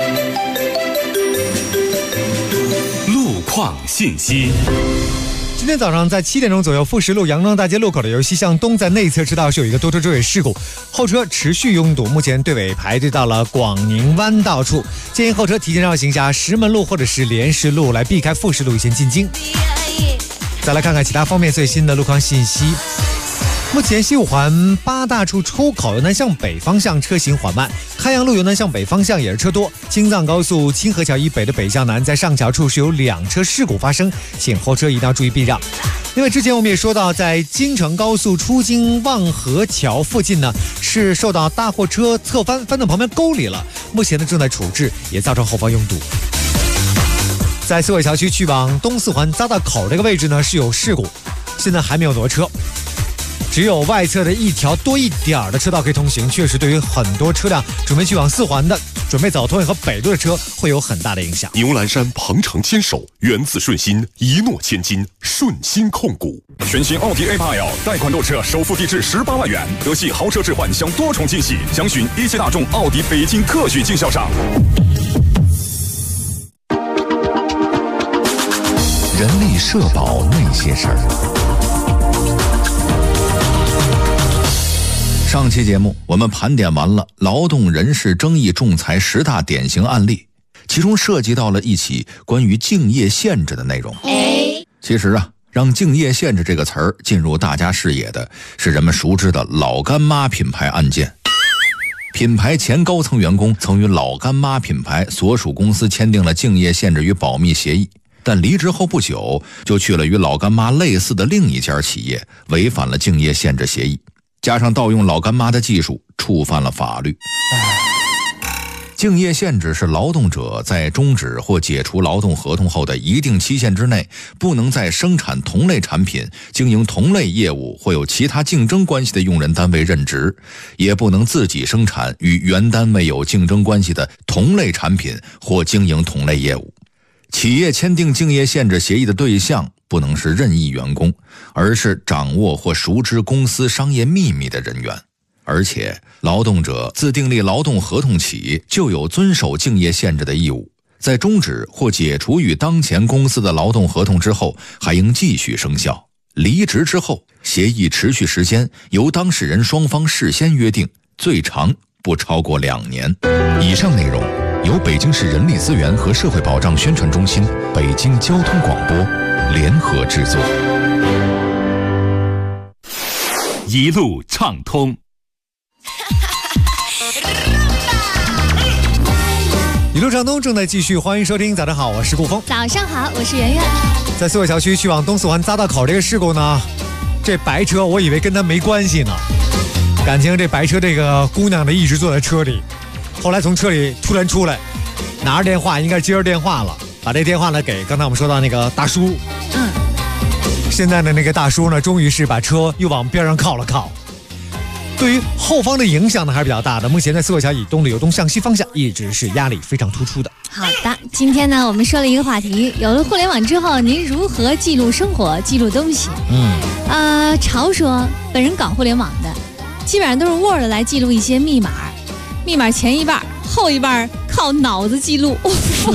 路况信息。 今天早上在7点钟左右，富石路杨庄大街路口的由西向东，在内侧车道是有一个多车追尾事故，后车持续拥堵，目前队尾排队到了广宁弯道处，建议后车提前绕行下石门路或者是莲石路来避开富石路一线进京。再来看看其他方面最新的路况信息。目前西五环8大处出口由南向北方向车行缓慢，开阳路由南向北方向也是车多。京藏高速清河桥以北的北向南，在上桥处是有2车事故发生，请后车一定要注意避让。另外，之前我们也说到，在京承高速出京望河桥附近呢，是受到大货车侧翻到旁边沟里了，目前呢正在处置，也造成后方拥堵。在四惠桥区去往东四环匝道口这个位置呢是有事故，现在还没有挪车。只有外侧的一条多一点的车道可以通行，确实对于很多车辆准备去往4环的准备早托运和北路的车会有很大的影响。 牛栏山鹏程牵手，源自顺心，一诺千金，顺心控股。全新奥迪 A8L 贷款购车，首付低至18万元，德系豪车置换享多重惊喜，详询一汽大众奥迪北京特许经销商。 人力社保那些事儿。上期节目我们盘点完了劳动人事争议仲裁10大典型案例，其中涉及到了一起关于竞业限制的内容。其实啊，让竞业限制这个词儿进入大家视野的是人们熟知的老干妈品牌案件。品牌前高层员工曾与老干妈品牌所属公司签订了竞业限制与保密协议，但离职后不久就去了与老干妈类似的另一家企业，违反了竞业限制协议，加上盗用老干妈的技术，触犯了法律。竞业限制是劳动者在终止或解除劳动合同后的一定期限之内，不能在生产同类产品、经营同类业务或有其他竞争关系的用人单位任职，也不能自己生产与原单位有竞争关系的同类产品或经营同类业务。企业签订竞业限制协议的对象不能是任意员工，而是掌握或熟知公司商业秘密的人员。而且劳动者自订立劳动合同起就有遵守竞业限制的义务，在终止或解除与当前公司的劳动合同之后，还应继续生效。离职之后，协议持续时间由当事人双方事先约定，最长不超过2年。以上内容由北京市人力资源和社会保障宣传中心、北京交通广播联合制作。 一路畅通。 一路畅通正在继续，欢迎收听。早上好，我是顾峰。 早上好，我是圆圆。 在四惠小区去往东四环匝道口这个事故呢，这白车我以为跟他没关系呢，感情这白车这个姑娘呢一直坐在车里，后来从车里突然出来，拿着电话，应该是接着电话了，把这电话呢给刚才我们说到那个大叔。现在的那个大叔呢，终于是把车又往边上靠了靠。对于后方的影响呢还是比较大的，目前在四惠桥以东的由东向西方向一直是压力非常突出的。 好的，今天呢我们说了一个话题，有了互联网之后您如何记录生活、记录东西？潮说本人搞互联网的，基本上都是 Word 来记录一些密码，密码前一半后一半靠脑子记录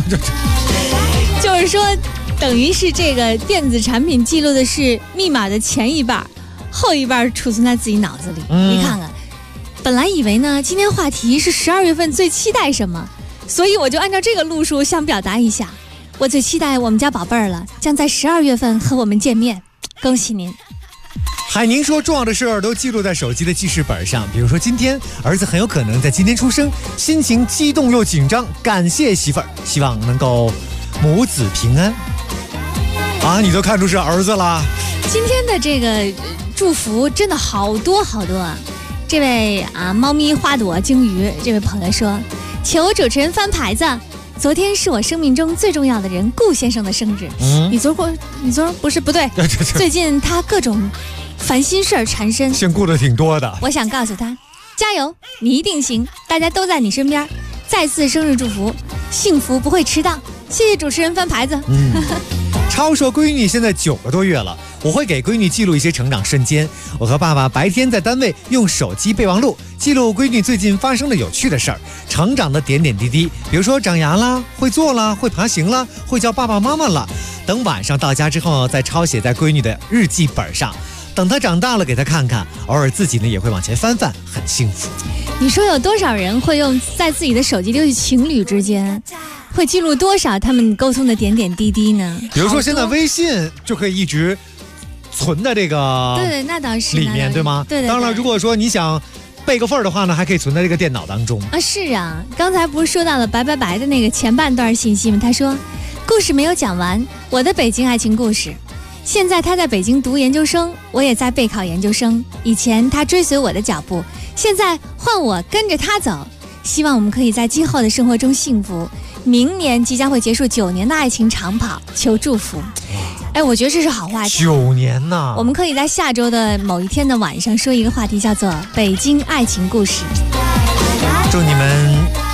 就是说等于是这个电子产品记录的是密码的前一半，后一半储存在自己脑子里。你看看，本来以为呢今天话题是12月份最期待什么，所以我就按照这个路数想表达一下，我最期待我们家宝贝儿了，将在12月份和我们见面，恭喜您。 海宁说重要的事儿都记录在手机的记事本上，比如说今天儿子很有可能在今天出生，心情激动又紧张，感谢媳妇儿，希望能够母子平安。你都看出是儿子了。 今天的这个祝福真的好多好多啊！这位猫咪花朵鲸鱼这位朋友说，求主持人翻牌子，昨天是我生命中最重要的人顾先生的生日。你昨儿不对最近他各种烦心事儿缠身， 现顾的挺多的。 我想告诉他，加油，你一定行，大家都在你身边。再次生日祝福，幸福不会迟到。谢谢主持人翻牌子。 超说闺女现在9个多月了，我会给闺女记录一些成长瞬间。我和爸爸白天在单位用手机备忘录记录闺女最近发生的有趣的事儿，成长的点点滴滴，比如说长牙啦，会坐啦，会爬行啦，会叫爸爸妈妈了。等晚上到家之后再抄写在闺女的日记本上，等她长大了给她看看，偶尔自己呢也会往前翻翻，很幸福。 你说有多少人会用在自己的手机里，尤其情侣之间会记录多少他们沟通的点点滴滴呢？ 比如说现在微信就可以一直存在这个对，那倒是里面，对吗？ 对。 当然了，如果说你想备个份儿的话呢，还可以存在这个电脑当中。 是啊，刚才不是说到了白的那个前半段信息吗？他说故事没有讲完，我的北京爱情故事。现在他在北京读研究生，我也在备考研究生。以前他追随我的脚步，现在换我跟着他走。希望我们可以在今后的生活中幸福。明年即将会结束9年的爱情长跑，求祝福。我觉得这是好话题。 9年呢？ 我们可以在下周的某一天的晚上说一个话题，叫做北京爱情故事。 祝你们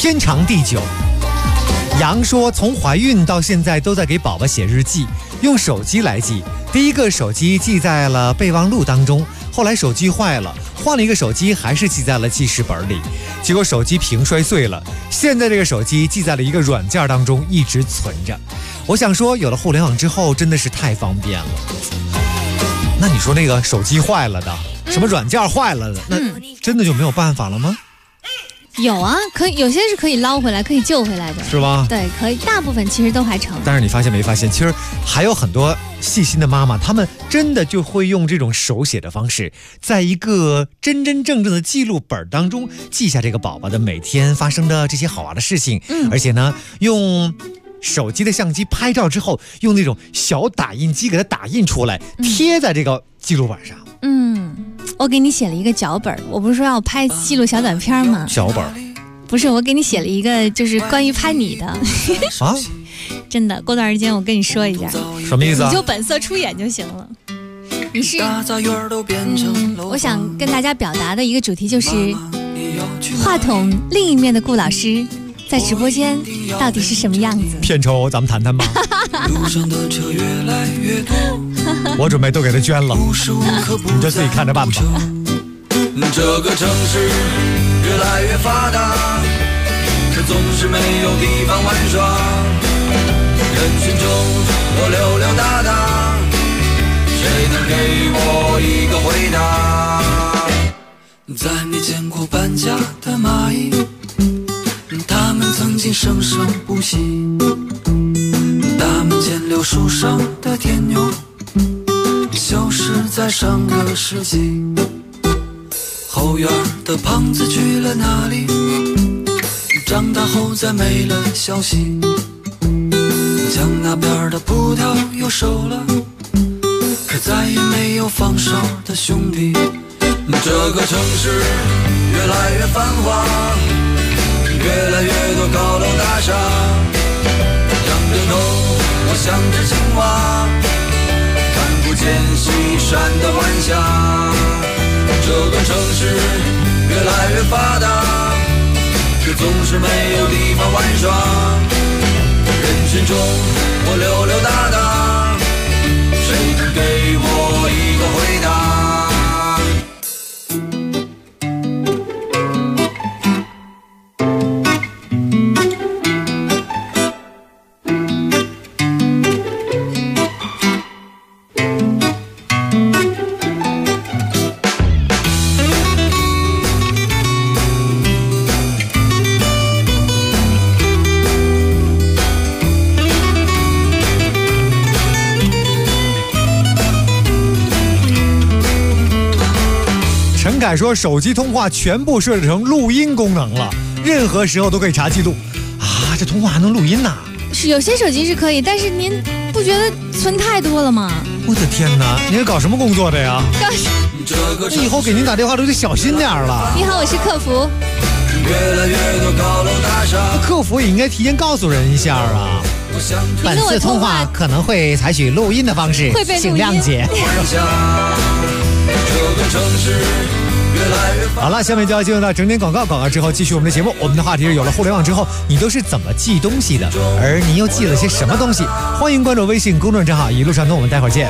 天长地久。杨说，从怀孕到现在都在给宝宝写日记，用手机来记。第一个手机记在了备忘录当中，后来手机坏了，换了一个手机，还是记在了记事本里。结果手机屏摔碎了，现在这个手机记在了一个软件当中，一直存着。我想说，有了互联网之后，真的是太方便了。那你说那个手机坏了的，什么软件坏了的，那真的就没有办法了吗？ 有啊，可以，有些是可以捞回来，可以救回来的， 是吧？ 对，可以，大部分其实都还成。 但是你发现没发现，其实还有很多细心的妈妈，她们真的就会用这种手写的方式，在一个真真正正的记录本当中记下这个宝宝的每天发生的这些好玩的事情，而且呢，用手机的相机拍照之后，用那种小打印机给它打印出来，贴在这个记录本上。 我给你写了一个脚本，我不是说要拍记录小短片吗？ 脚本不是，我给你写了一个，就是关于拍你的啊， 真的，过段时间我跟你说一下。 什么意思啊？ 你就本色出演就行了。你是我想跟大家表达的一个主题就是，话筒另一面的顾老师在直播间到底是什么样子？ 片酬咱们谈谈吧。我准备都给他捐了，你就自己看着办吧。 这个城市越来越发达，可总是没有地方玩耍。人群中我溜溜达达，谁能给我一个回答？再没见过搬家的蚂蚁，它们曾经生生不息。大门前柳树上的天牛，消失在上个世纪。后院的胖子去了哪里？长大后再没了消息。墙那边的葡萄又熟了，可再也没有放手的兄弟。这个城市越来越繁华，越来越多高楼大厦。仰着头，我像只青蛙，看不见西山的晚霞。这个城市越来越发达，可总是没有地方玩耍。人群中我溜溜达达，谁能给我一个回答？ 陈凯说，手机通话全部设置成录音功能了，任何时候都可以查记录啊！这通话还能录音呢？ 是有些手机是可以，但是您不觉得存太多了吗？ 我的天哪，你是搞什么工作的呀？你以后给您打电话都得小心点了。 你好，我是客服。 越来越多高楼大厦， 客服也应该提前告诉人一下啊。本次通话可能会采取录音的方式，请谅解。好了，下面就要进入到整点广告，广告之后继续我们的节目。我们的话题是，有了互联网之后，你都是怎么记东西的？而你又记了些什么东西？欢迎关注微信公众账号一路畅通，我们待会儿见。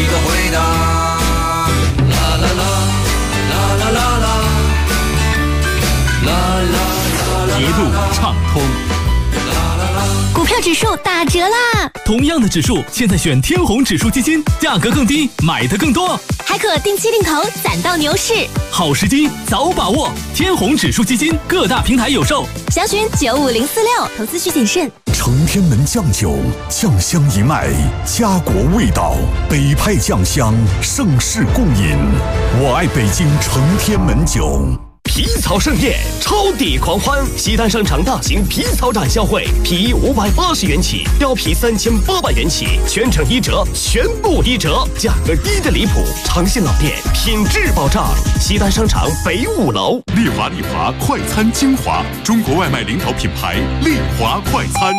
一路畅通。 股票指数打折啦！ 同样的指数，现在选天弘指数基金，价格更低，买的更多， 还可定期定投，攒到牛市。 好时机，早把握！天弘指数基金各大平台有售， 详询95046，投资需谨慎。 承天门酱酒，酱香一脉，家国味道，北派酱香，盛世共饮。我爱北京承天门酒。 皮草盛宴，超抵狂欢！西单商场大型皮草展销会，皮衣580元起，貂皮3800元起，全程1折，全部1折，价格低的离谱！长信老店，品质保障。西单商场北5楼。 丽华快餐精华，中国外卖领导品牌丽华快餐。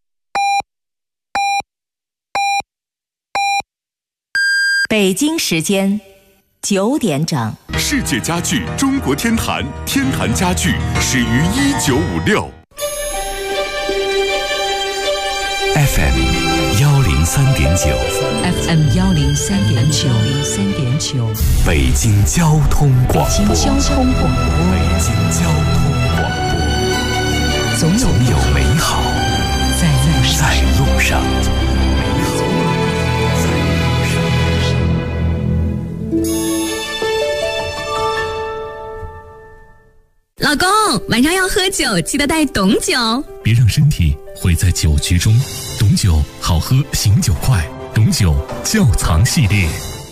北京时间9点整。 世界家具中国天坛，天坛家具始于1956。 103.9，FM 103.9， 北京交通广播， 北京交通广播， 北京交通广播，总有美好在路上。 老公，晚上要喝酒，记得带董酒。 别让身体毁在酒局中。董酒好喝，醒酒快。董酒窖藏系列。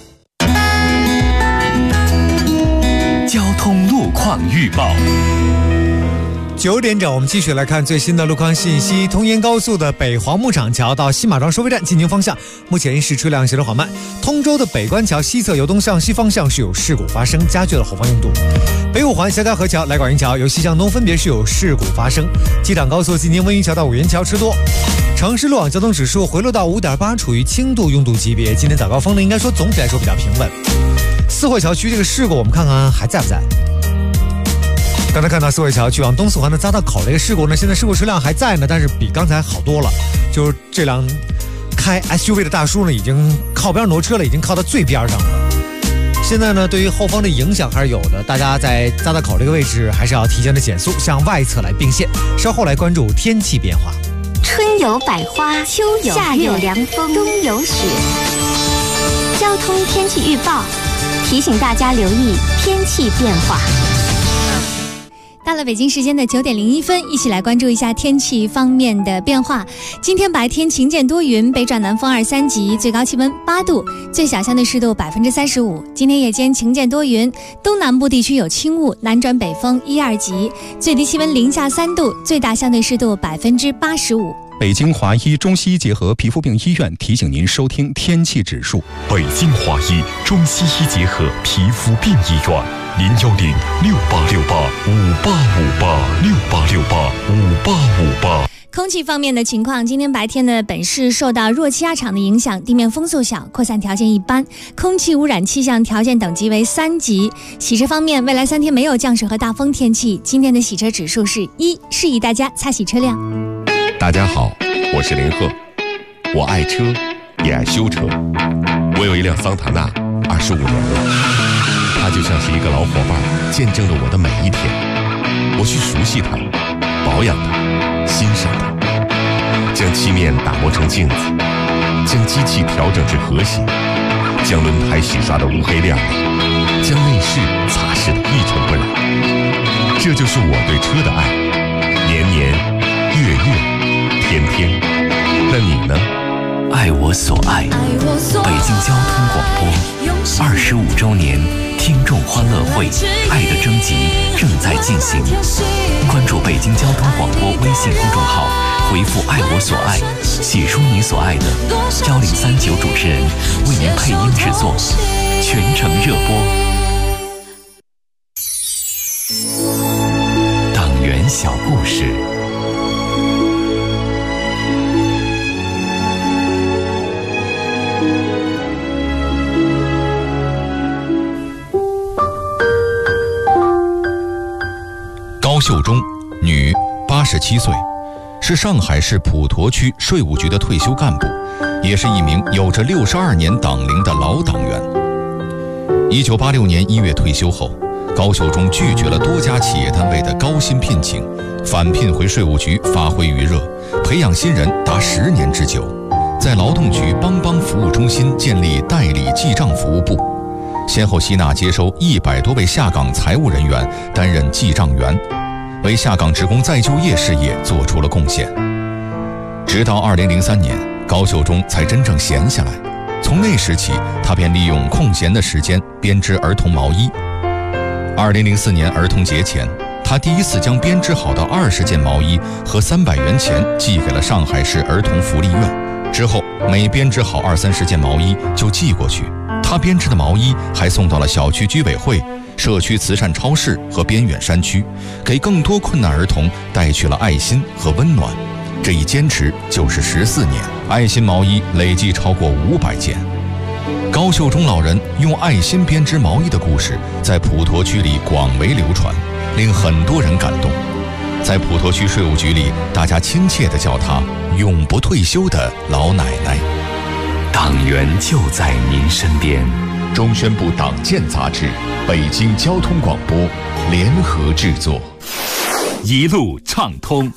交通路况预报。 9点整，我们继续来看最新的路况信息。通燕高速的北黄牧场桥到西马庄收费站进京方向，目前是车辆行驶缓慢。通州的北关桥西侧由东向西方向是有事故发生，加剧了后方拥堵。北五环肖家河桥来广营桥由西向东分别是有事故发生。机场高速济宁温榆桥到五原桥车多。城市路网交通指数回落到5.8，处于轻度拥堵级别。今天早高峰呢，应该说总体来说比较平稳。四惠桥区这个事故，我们看看还在不在？刚才看到四惠桥去往东四环的匝道口这个事故呢，现在事故车辆还在呢，但是比刚才好多了。就是这辆开 SUV 的大叔呢，已经靠边挪车了，已经靠到最边上了。现在呢，对于后方的影响还是有的，大家在匝道口这个位置还是要提前的减速，向外侧来并线。稍后来关注天气变化。 春有百花，秋有夏有凉风，冬有雪。交通天气预报提醒大家留意天气变化。 到了北京时间的9点01分，一起来关注一下天气方面的变化。今天白天晴间多云，北转南风2、3级，最高气温8度，最小相对湿度35%。今天夜间晴间多云，东南部地区有轻雾，南转北风1、2级，最低气温零下3度，最大相对湿度85%。 北京华医中西医结合皮肤病医院提醒您收听天气指数。 北京华医中西医结合皮肤病医院，0106868585858 空气方面的情况，今天白天呢，本市受到弱气压场的影响，地面风速小，扩散条件一般，空气污染气象条件等级为3级。洗车方面，未来3天没有降水和大风天气，今天的洗车指数是1，适宜大家擦洗车辆。 大家好，我是林鹤，我爱车，也爱修车。我有一辆桑塔纳，25年了，它就像是一个老伙伴，见证着我的每一天。我去熟悉它，保养它，欣赏它，将漆面打磨成镜子，将机器调整至和谐，将轮胎洗刷得乌黑亮丽，将内饰擦拭得一尘不染。这就是我对车的爱，年年月月天天。那你呢？ 爱我所爱，北京交通广播25周年听众欢乐会爱的征集正在进行，关注北京交通广播微信公众号，回复爱我所爱，写出你所爱的，1039主持人为您配音制作，全程热播。党员小故事。 高秀忠，女，87岁，是上海市普陀区税务局的退休干部，也是一名有着62年党龄的老党员。1986年1月退休后，高秀忠拒绝了多家企业单位的高薪聘请，返聘回税务局发挥余热，培养新人达10年之久，在劳动局帮帮服务中心建立代理记账服务部，先后吸纳接收100多位下岗财务人员担任记账员，为下岗职工再就业事业做出了贡献。直到2003年，高秀忠才真正闲下来。从那时起，他便利用空闲的时间编织儿童毛衣。2004年儿童节前，他第一次将编织好的20件毛衣和300元钱寄给了上海市儿童福利院。之后，每编织好20-30件毛衣就寄过去。他编织的毛衣还送到了小区居委会、社区慈善超市和边远山区，给更多困难儿童带去了爱心和温暖。这一坚持就是14年，爱心毛衣累计超过500件。高秀忠老人用爱心编织毛衣的故事在普陀区里广为流传，令很多人感动。在普陀区税务局里，大家亲切地叫她永不退休的老奶奶。 党员就在您身边。 中宣部党建杂志、北京交通广播联合制作， 一路畅通。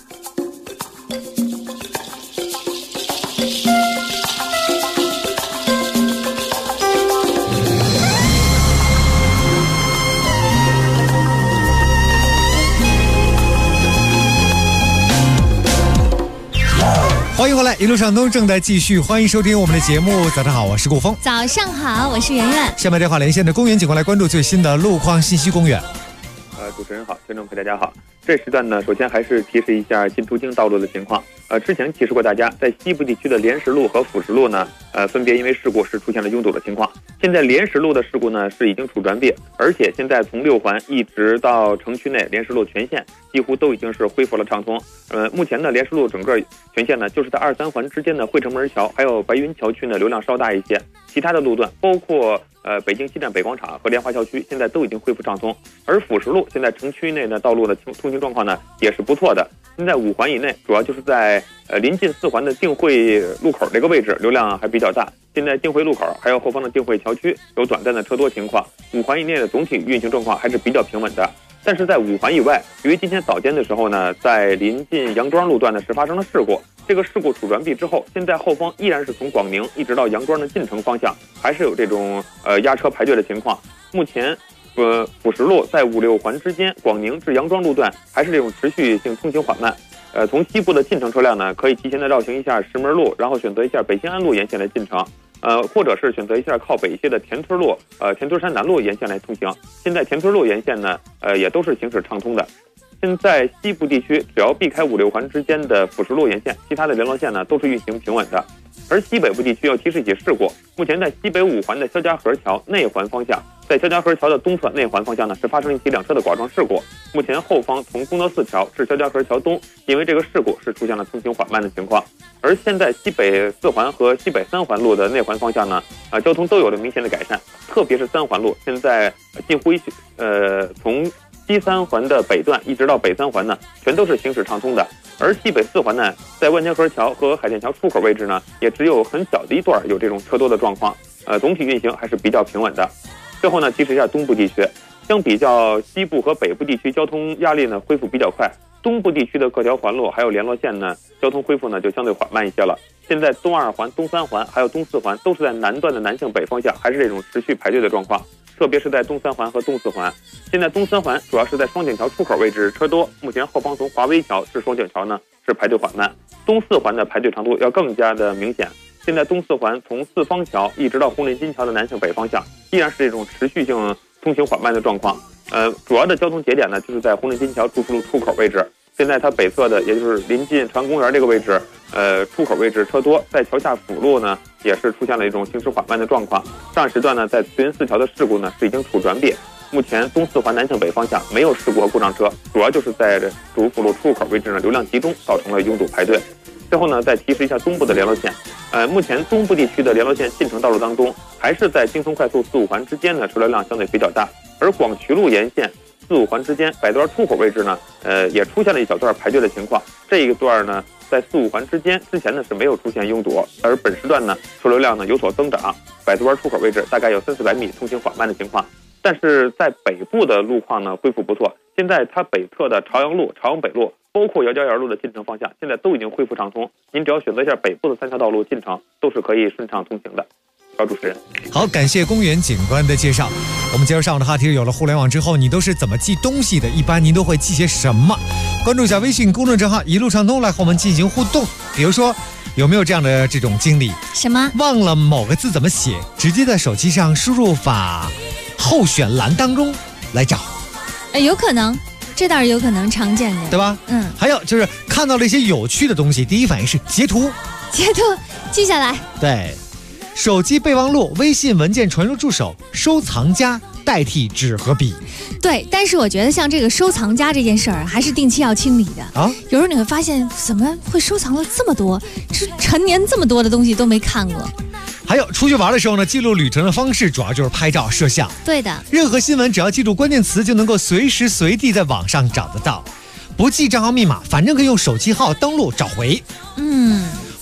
欢迎回来，一路畅通正在继续，欢迎收听我们的节目。早上好，我是顾峰。 早上好，我是圆圆。 下面电话连线的公园警官来关注最新的路况信息。公园， 主持人好，听众朋友大家好。这时段呢，首先还是提示一下进出京道路的情况。之前提示过大家，在西部地区的莲石路和辅石路呢，分别因为事故是出现了拥堵的情况。现在莲石路的事故呢是已经处转变，而且现在从6环一直到城区内，莲石路全线几乎都已经是恢复了畅通。目前呢，莲石路整个全线呢，就是在2、3环之间的汇成门桥还有白云桥区呢流量稍大一些，其他的路段包括北京西站北广场和莲花校区现在都已经恢复畅通。而辅石路现在城区内的道路的通行状况呢也是不错的。现在5环以内，主要就是在临近4环的定慧路口这个位置流量还比较大。现在定慧路口还有后方的定慧桥区有短暂的车多情况。5环以内的总体运行状况还是比较平稳的。但是在5环以外，由于今天早间的时候呢，在临近杨庄路段呢是发生了事故。这个事故处转毕之后，现在后方依然是从广宁一直到杨庄的进城方向，还是有这种压车排队的情况。目前辅石路在5、6环之间，广宁至杨庄路段还是这种持续性通行缓慢。从西部的进城车辆呢，可以提前的绕行一下石门路，然后选择一下北新安路沿线来进城。或者是选择一下靠北一些的田村路、田村山南路沿线来通行。现在田村路沿线呢，也都是行驶畅通的。现在西部地区只要避开5、6环之间的辅石路沿线，其他的联络线呢都是运行平稳的。而西北部地区要提示一起事故，目前在西北5环的肖家河桥内环方向，在肖家河桥的东侧内环方向呢是发生一起2车的剐撞事故。目前后方从功德寺桥至肖家河桥东，因为这个事故是出现了通行缓慢的情况。而现在西北4环和西北3环路的内环方向呢，交通都有了明显的改善，特别是3环路，现在近乎从西3环的北段一直到北3环呢，全都是行驶畅通的。而西北4环呢，在万家河桥和海淀桥出口位置呢，也只有很小的一段有这种车多的状况，总体运行还是比较平稳的。最后呢，提示一下东部地区，相比较西部和北部地区，交通压力呢恢复比较快。东部地区的各条环路还有联络线呢，交通恢复呢就相对缓慢一些了。现在东2环、东3环还有东4环都是在南段的南向北方向，还是这种持续排队的状况，特别是在东3环和东4环。现在东3环主要是在双井桥出口位置车多，目前后方从华威桥至双井桥呢是排队缓慢。东4环的排队长度要更加的明显。现在东4环从四方桥一直到红领巾桥的南向北方向，依然是这种持续性通行缓慢的状况。主要的交通节点呢，就是在红领巾桥出口位置。现在它北侧的，也就是临近长公园这个位置，出口位置车多，在桥下辅路呢，也是出现了一种行驶缓慢的状况。上时段呢，在慈云寺桥的事故呢是已经处转变，目前东4环南向北方向没有事故和故障车，主要就是在主辅路出口位置呢流量集中，造成了拥堵排队。最后呢，再提示一下东部的联络线，目前东部地区的联络线进城道路当中，还是在京通快速4、5环之间呢车流量相对比较大，而广渠路沿线4、5环之间百段出口位置呢，也出现了一小段排队的情况。这一个段呢，在4、5环之间之前呢是没有出现拥堵，而本时段呢车流量呢有所增长，百段出口位置大概有300-400米通行缓慢的情况。但是在北部的路况呢恢复不错，现在它北侧的朝阳路、朝阳北路，包括姚家园路的进城方向，现在都已经恢复畅通。您只要选择一下北部的3条道路进城，都是可以顺畅通行的。小主持人， 好，感谢公园警官的介绍。我们接着上午的话题，有了互联网之后，你都是怎么记东西的？一般您都会记些什么？关注一下微信公众账号一路畅通，来和我们进行互动。比如说，有没有这样的这种经历？ 什么？ 忘了某个字怎么写，直接在手机上输入法候选栏当中来找。 有可能，这倒是有可能常见的， 对吧？还有就是看到了一些有趣的东西，第一反应是截图， 记下来。 对。手机备忘录、微信文件传入助手、收藏夹代替纸和笔。 对，但是我觉得像这个收藏夹这件事儿，还是定期要清理的啊。有时候你会发现，怎么会收藏了这么多？这陈年这么多的东西都没看过。 还有出去玩的时候呢，记录旅程的方式主要就是拍照摄像。 对的， 任何新闻只要记住关键词，就能够随时随地在网上找得到。不记账号密码，反正可以用手机号登录找回。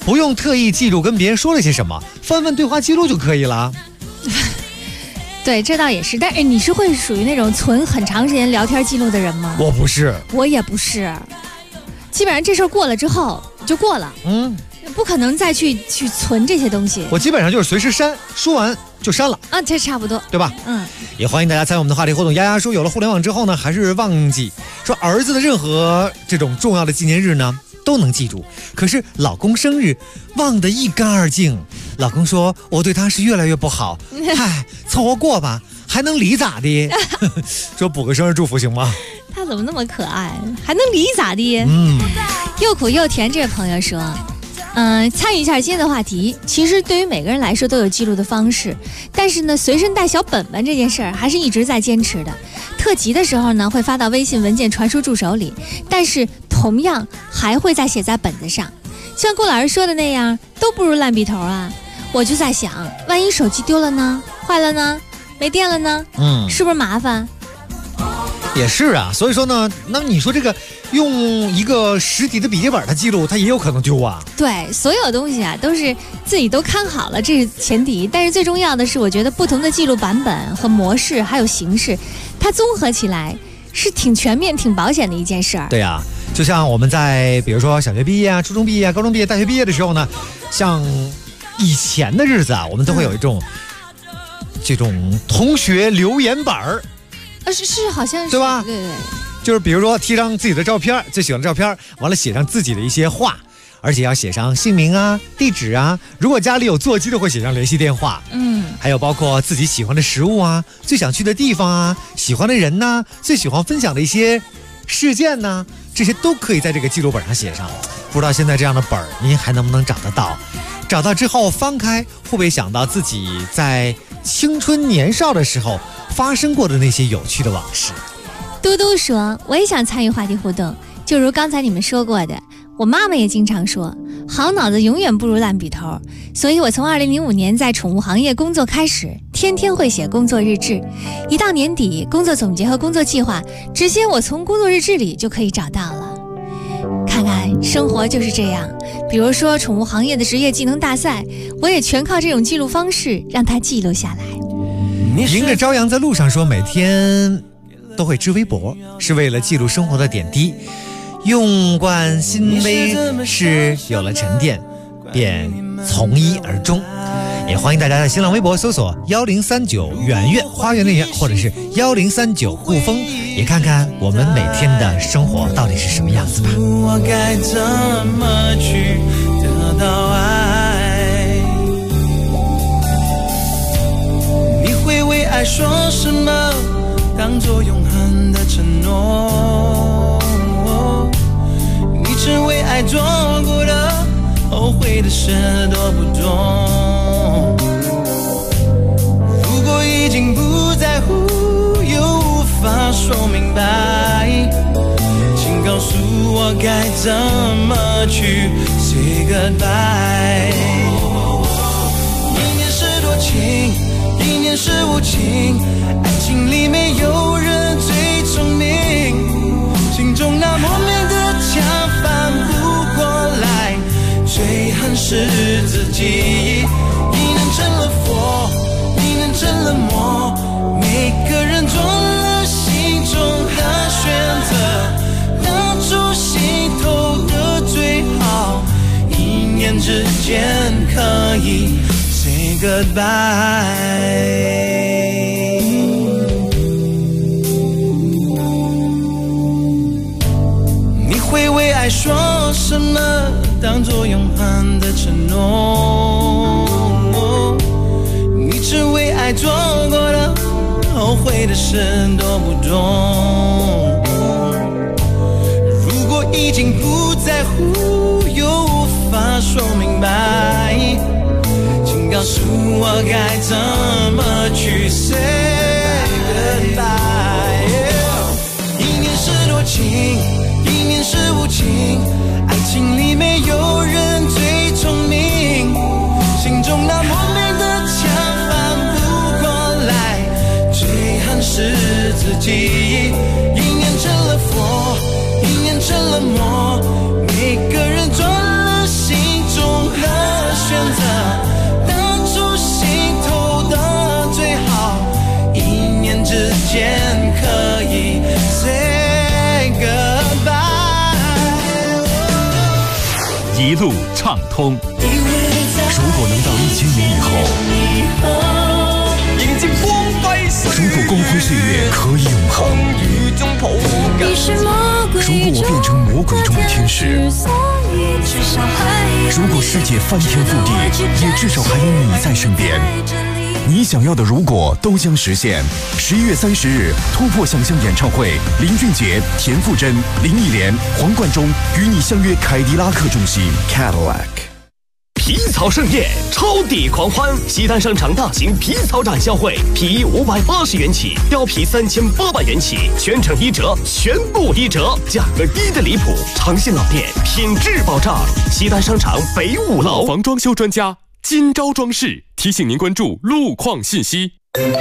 不用特意记住跟别人说了些什么，翻翻对话记录就可以了。 对，这倒也是。但是你是会属于那种存很长时间聊天记录的人吗？ 我不是， 我也不是。基本上这事儿过了之后就过了，不可能再去存这些东西。 我基本上就是随时删，说完就删了啊，这差不多， 对吧？也欢迎大家参与我们的话题活动。丫丫说，有了互联网之后呢，还是忘记说儿子的任何这种重要的纪念日呢都能记住，可是老公生日忘得一干二净。老公说我对他是越来越不好，嗨，凑合过吧，还能离咋的？说补个生日祝福行吗？ 他怎么那么可爱，还能离咋的？又苦又甜。这位朋友说，参与一下今天的话题。其实对于每个人来说都有记录的方式，但是呢，随身带小本本这件事儿还是一直在坚持的。特急的时候呢，会发到微信文件传输助手里，但是同样还会再写在本子上。像顾老师说的那样，都不如烂笔头啊。我就在想，万一手机丢了呢，坏了呢，没电了呢，是不是麻烦？ 也是啊，所以说呢，那你说这个用一个实体的笔记本的记录，它也有可能丢啊。 对，所有东西啊都是自己都看好了，这是前提。但是最重要的是，我觉得不同的记录版本和模式还有形式，它综合起来是挺全面、挺保险的一件事儿。 对啊，就像我们在比如说小学毕业啊、初中毕业啊、高中毕业、大学毕业的时候呢，像以前的日子啊，我们都会有一种这种同学留言板儿。 是好像是对吧？ 对， 就是比如说贴上自己的照片，最喜欢的照片，完了写上自己的一些话，而且要写上姓名啊、地址啊，如果家里有座机的会写上联系电话，还有包括自己喜欢的食物啊、最想去的地方啊、喜欢的人呐、最喜欢分享的一些事件呐，这些都可以在这个记录本上写上。不知道现在这样的本儿您还能不能找得到？找到之后翻开，会不会想到自己在青春年少的时候发生过的那些有趣的往事？ 嘟嘟说，我也想参与话题互动，就如刚才你们说过的，我妈妈也经常说，好脑子永远不如烂笔头，所以我从2005年在宠物行业工作开始，天天会写工作日志，一到年底工作总结和工作计划，直接我从工作日志里就可以找到了。看看生活就是这样，比如说宠物行业的职业技能大赛，我也全靠这种记录方式让它记录下来。 迎着朝阳在路上说，每天都会织微博，是为了记录生活的点滴，用惯新微是有了沉淀，便从一而终。也欢迎大家在新浪微博搜索1039圆圆花园的圆，或者是1039顾风，也看看我们每天的生活到底是什么样子吧。 我该怎么去得到爱？你会为爱说什么当作永恒的承诺？你只为爱做过的后悔的事多不多？如果已经不在乎又无法说明白，请告诉我该怎么去 say goodbye。 一念是多情，一念是无情，爱情里没有人最聪明，心中那莫名的墙翻不过来，最恨是自己。一念成了佛，一念成了魔，每个人做了心中的选择，当初心头的最好，一念之间可以 say goodbye。你会为爱说什么当作永恒的承诺？你只为爱做过的后悔的事多不多？如果已经不在乎又无法说明白，请告诉我该怎么去 say goodbye。 一念是多情，一念是无情，爱情里没有人最聪明，心中那莫名的墙翻不过来，最恨是自己。一念成了佛，一念成了魔，每个人做了心中选择，当初心头的最好，一念之间可以 say goodbye。 一路畅通。如果能到1000年以后， 迎接光辉岁月， 如果光辉岁月可以永恒，如果我变成魔鬼中的天使，如果世界翻天覆地，也至少还有你在身边。你想要的如果都将实现。11月30日，突破想象演唱会，林俊杰、田馥甄、林忆莲、黄贯中与你相约凯迪拉克中心 Cadillac。 皮草盛宴，超抵狂欢！西单商场大型皮草展销会，皮衣580元起，貂皮3800元起，全程1折，全部1折，价格低得离谱。长线老店，品质保障。西单商场北5楼。 老房装修专家金招装饰提醒您关注路况信息。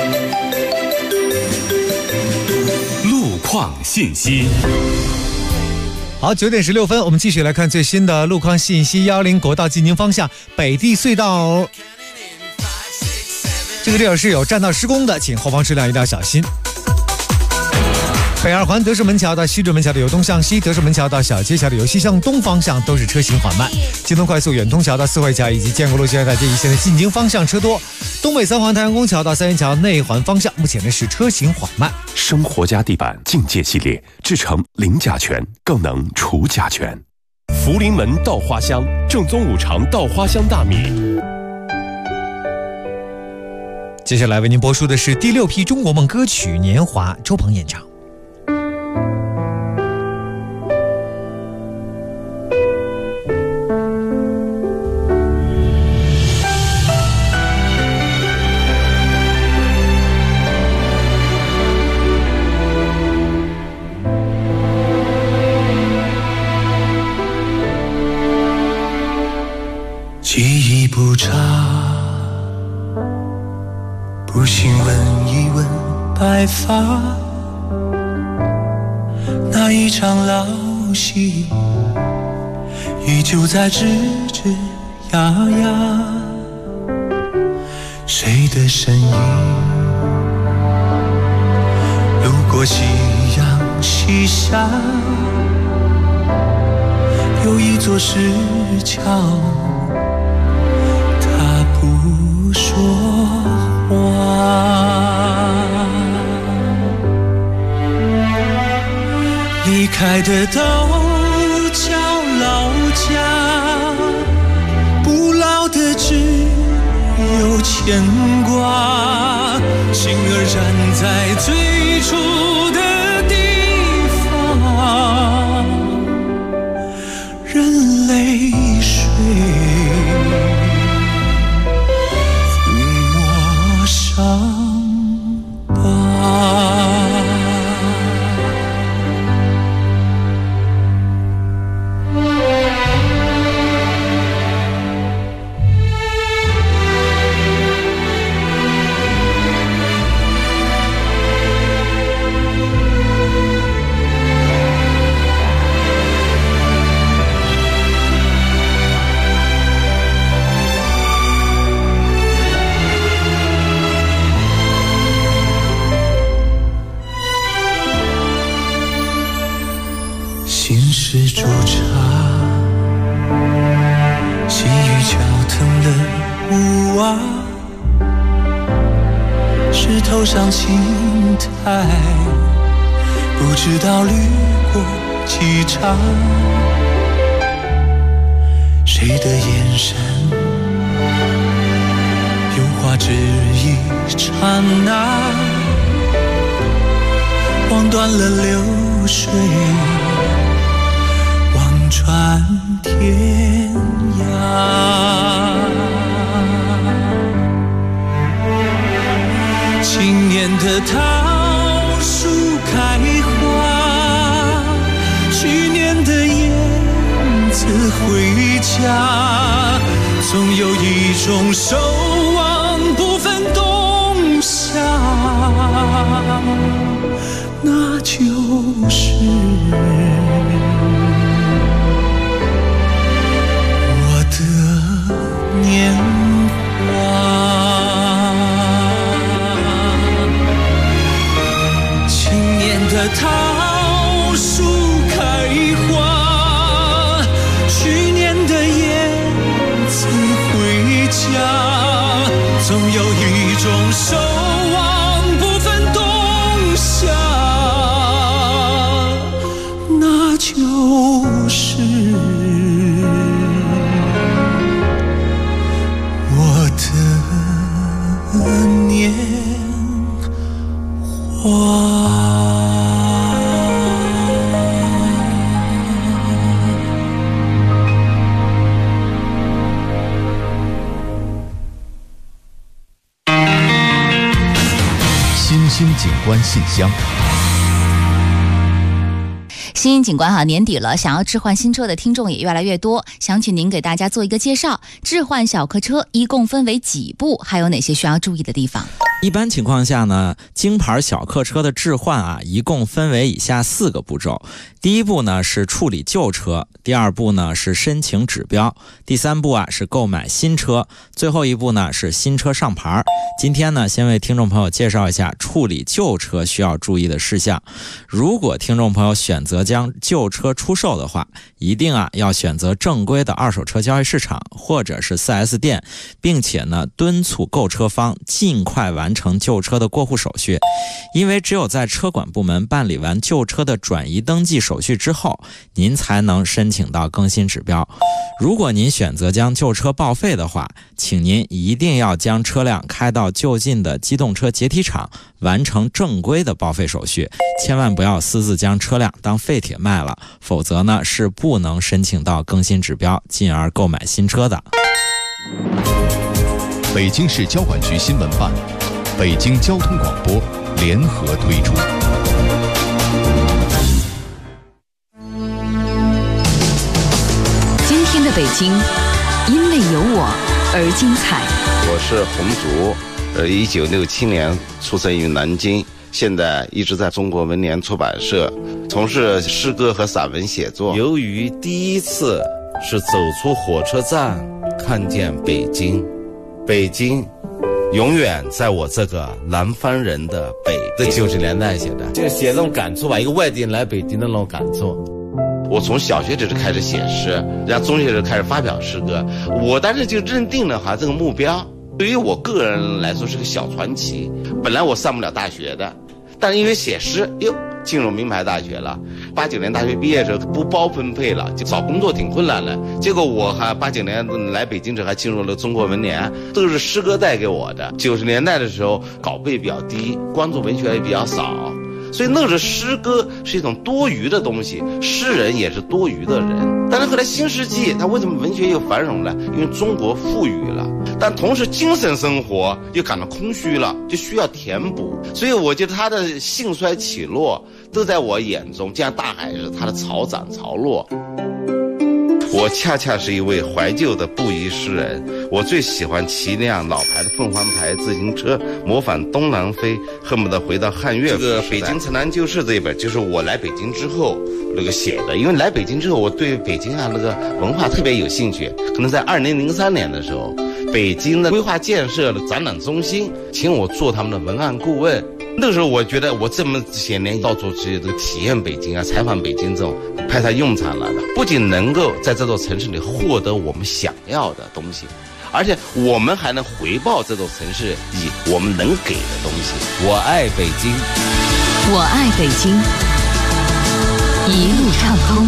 路况信息。 好，9点16分，我们继续来看最新的路况信息。110国道进宁方向北地隧道，这个地儿是有占道施工的，请后方车辆一定要小心。北二环德胜门桥到西直门桥的由东向西，德胜门桥到小街桥的由西向东方向都是车行缓慢。京东快速远通桥到四惠桥以及建国路现代街一线的进京方向车多。东北三环太阳宫桥到三元桥内环方向目前呢是车行缓慢。 生活家地板境界系列制成零甲醛，更能除甲醛。福临门稻花香正宗五常稻花香大米。 接下来为您播出的是第6批中国梦歌曲《年华》，周鹏演唱。 记忆不差，不信问一问白发，那一场老戏依旧在吱吱呀呀，谁的身影路过夕阳西下，有一座石桥不说话，离开的都叫老家，不老的只有牵挂，心儿站在最初的地方，任泪水伤疤。心事驻茶，细雨浇腾了屋瓦，石头上青苔，不知道滤过几场，谁的眼神有话只一刹那，望断了流水，望穿天涯。今年的桃树开花，去年的燕子回家，总有一种守望不分冬夏，那就是我的年华。青年的桃树开花，去年的燕子回家，总有一种守望不分冬夏，那就是我的年华。 新兴景观信箱。 新兴景观哈，年底了，想要置换新车的听众也越来越多，想请您给大家做一个介绍。置换小客车一共分为几步，还有哪些需要注意的地方？ 一般情况下呢，京牌小客车的置换啊，一共分为以下4个步骤。第一步呢是处理旧车，第二步呢是申请指标，第三步啊是购买新车，最后一步呢是新车上牌。今天呢，先为听众朋友介绍一下处理旧车需要注意的事项。如果听众朋友选择将旧车出售的话，一定啊要选择正规的二手车交易市场或者是 4S 店，并且呢敦促购车方尽快完成旧车的过户手续，因为只有在车管部门办理完旧车的转移登记手续之后，您才能申请到更新指标。如果您选择将旧车报废的话，请您一定要将车辆开到就近的机动车解体厂，完成正规的报废手续，千万不要私自将车辆当废铁卖了，否则呢是不能申请到更新指标，进而购买新车的。 北京市交管局新闻办、北京交通广播联合推出。 今天的北京，因为有我而精彩。 我是洪竹，1967年出生于南京，现在一直在中国文联出版社从事诗歌和散文写作。由于第一次是走出火车站，看见北京，北京永远在我这个南方人的北。这90年代写的，就写那种感触吧，一个外地人来北京的那种感触。我从小学就开始写诗，然后中学就开始发表诗歌。我当时就认定了这个目标，对于我个人来说是个小传奇。本来我上不了大学的，但是因为写诗，进入名牌大学了。89年大学毕业时候不包分配了，就找工作挺困难的。结果我还89年来北京时还进入了中国文联，都是诗歌带给我的。90年代的时候稿费比较低，关注文学也比较少，所以那时候诗歌是一种多余的东西，诗人也是多余的人。但是后来新世纪，它为什么文学又繁荣了？因为中国富裕了，但同时精神生活又感到空虚了，就需要填补。所以我觉得他的兴衰起落都在我眼中，就像大海是它的潮涨潮落。我恰恰是一位怀旧的布衣诗人，我最喜欢骑辆老牌的凤凰牌自行车，模仿东南飞，恨不得回到汉乐府。这个《北京城南旧事》这一本就是我来北京之后写的，因为来北京之后我对北京那个文化特别有兴趣。可能在2003年的时候，北京的规划建设的展览中心请我做他们的文案顾问。那个时候我觉得我这么些年到处去体验北京啊，采访北京这种派上用场了的，不仅能够在这座城市里获得我们想要的东西，而且我们还能回报这座城市以我们能给的东西。我爱北京， 我爱北京，一路畅通。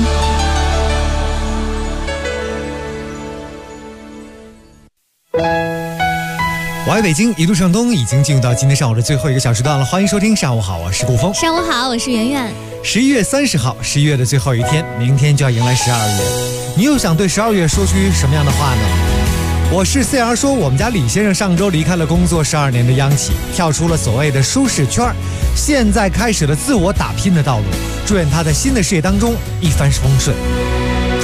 我爱北京，一路上东已经进入到今天上午的最后一个小时段了，欢迎收听上午好，我是顾峰。 上午好，我是圆圆。 11月30号，11月的最后一天，明天就要迎来12月。你又想对12月说出什么样的话呢？我是 CR 说，我们家李先生上周离开了工作12年的央企，跳出了所谓的舒适圈，现在开始了自我打拼的道路。祝愿他在新的事业当中一帆风顺。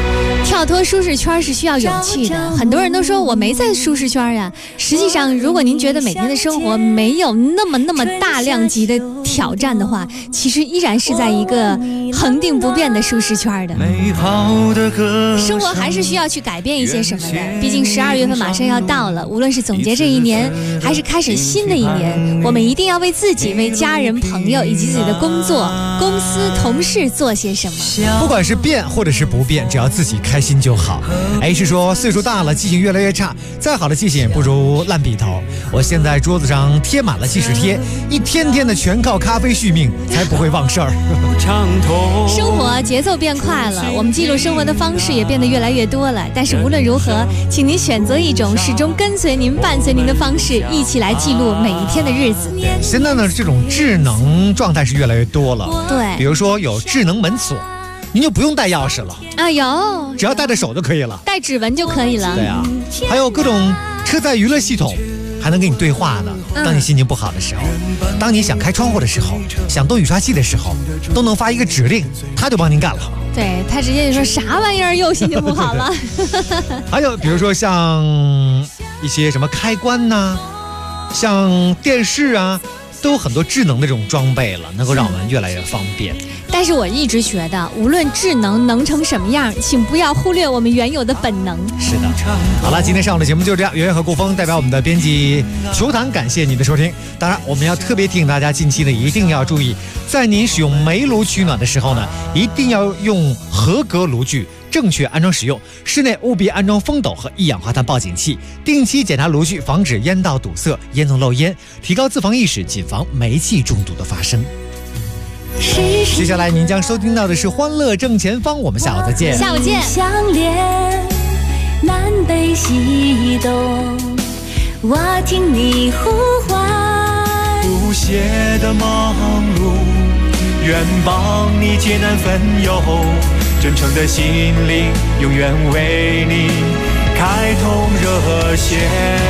跳脱舒适圈是需要勇气的。很多人都说我没在舒适圈呀，实际上，如果您觉得每天的生活没有那么大量级的挑战的话，其实依然是在一个恒定不变的舒适圈的。生活还是需要去改变一些什么的，毕竟12月份马上要到了，无论是总结这一年，还是开始新的一年，我们一定要为自己、为家人、朋友以及自己的工作、公司、同事做些什么。 不管是变或者是不变，只要自己开心就好。是说岁数大了，记性越来越差，再好的记性也不如烂笔头。我现在桌子上贴满了记事贴，一天天的全靠咖啡续命，才不会忘事儿。 生活节奏变快了，我们记录生活的方式也变得越来越多了。但是无论如何，请您选择一种始终跟随您、伴随您的方式，一起来记录每一天的日子。 现在呢，这种智能状态是越来越多了。 对， 比如说有智能门锁，您就不用带钥匙了啊，有， 只要带着手就可以了， 带指纹就可以了。 对啊，还有各种车载娱乐系统，还能跟你对话呢。当你心情不好的时候，当你想开窗户的时候，想动雨刷器的时候，都能发一个指令，它就帮您干了。 对，他直接就说啥玩意儿，又心情不好了。 还有比如说像一些什么开关呐，像电视啊，都有很多智能的这种装备了，能够让我们越来越方便。 但是我一直觉得，无论智能成什么样，请不要忽略我们原有的本能。 是的。好了，今天上午的节目就这样。圆圆和顾峰代表我们的编辑球坛，感谢你的收听。当然，我们要特别提醒大家，近期呢一定要注意，在您使用煤炉取暖的时候呢，一定要用合格炉具，正确安装使用。室内务必安装风斗和一氧化碳报警器，定期检查炉具，防止烟道堵塞、烟囱漏烟，提高自防意识，谨防煤气中毒的发生。接下来您将收听到的是《欢乐正前方》，我们下午再见。 下午见。 相连，南北西东，我听你呼唤。 不懈的忙碌，愿帮你艰难分忧，真诚的心灵，永远为你开通热线。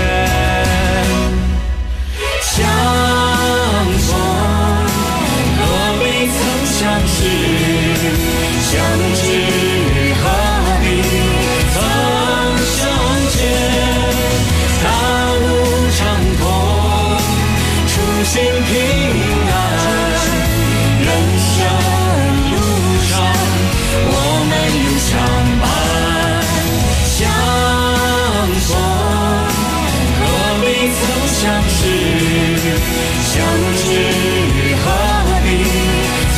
相逢。相识，相知何必曾相见？大路畅通，初心平安。人生路上，我们永相伴。相逢，何必曾相识？相知何必？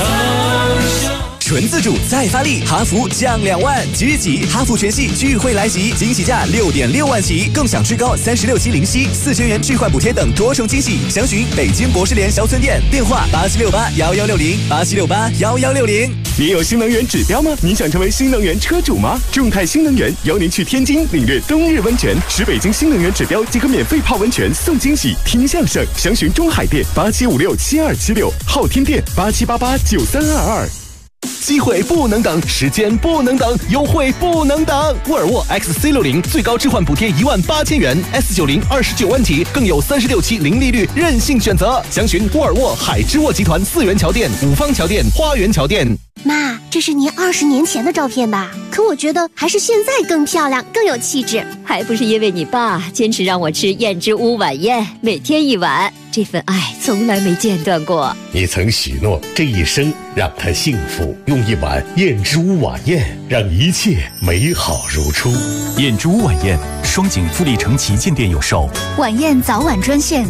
纯自主再发力，哈弗降2万，即日起哈弗全系聚会来袭，惊喜价6.6万起，更享最高36期零息，4000元置换补贴等多重惊喜。详询北京博士联小村店，电话87681160，87681160。 您有新能源指标吗？您想成为新能源车主吗？众泰新能源邀您去天津领略冬日温泉，使北京新能源指标即可免费泡温泉送惊喜，听相声。详询中海店87567276，昊天店87889322。机会不能等，时间不能等，优惠不能等。沃尔沃 XC60 最高置换补贴18000元 ，S90 29万起，更有36期零利率，任性选择。详询沃尔沃海之沃集团4元桥店、五方桥店、花园桥店。 妈，这是您20年前的照片吧？可我觉得还是现在更漂亮，更有气质。 还不是因为你爸坚持让我吃燕之屋晚宴，每天1碗，这份爱从来没间断过。 你曾许诺这一生让他幸福，用1碗燕之屋晚宴让一切美好如初。 燕之屋晚宴，双井富力城旗舰店有售。 晚宴早晚专线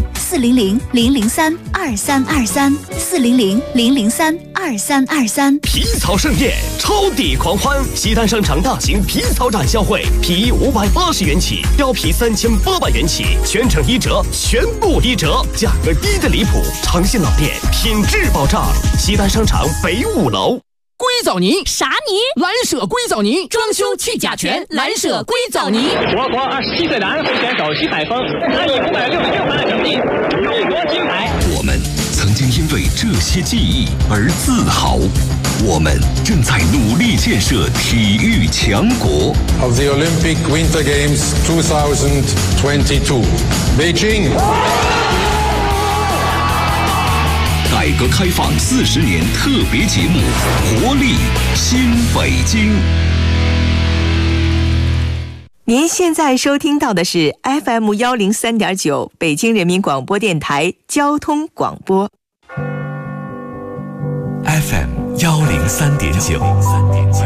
400-003-2323，400-003-2323。 皮草盛宴，超抵狂欢！西单商场大型皮草展销会，皮衣580元起，貂皮3800元起，全程1折，全部1折，价格低的离谱。长信老店，品质保障。西单商场北5楼。 硅藻泥啥泥？ 蓝舍硅藻泥，装修去甲醛，蓝舍硅藻泥。 我国27岁的安徽选手徐海峰，他以566分的成绩勇夺金牌。 我们曾经因为这些记忆而自豪，我们正在努力建设体育强国。 Of the Olympic Winter Games 2022, Beijing。 改革开放40年特别节目《活力新北京》。 您现在收听到的是 FM 103.9北京人民广播电台交通广播。 FM 103.9。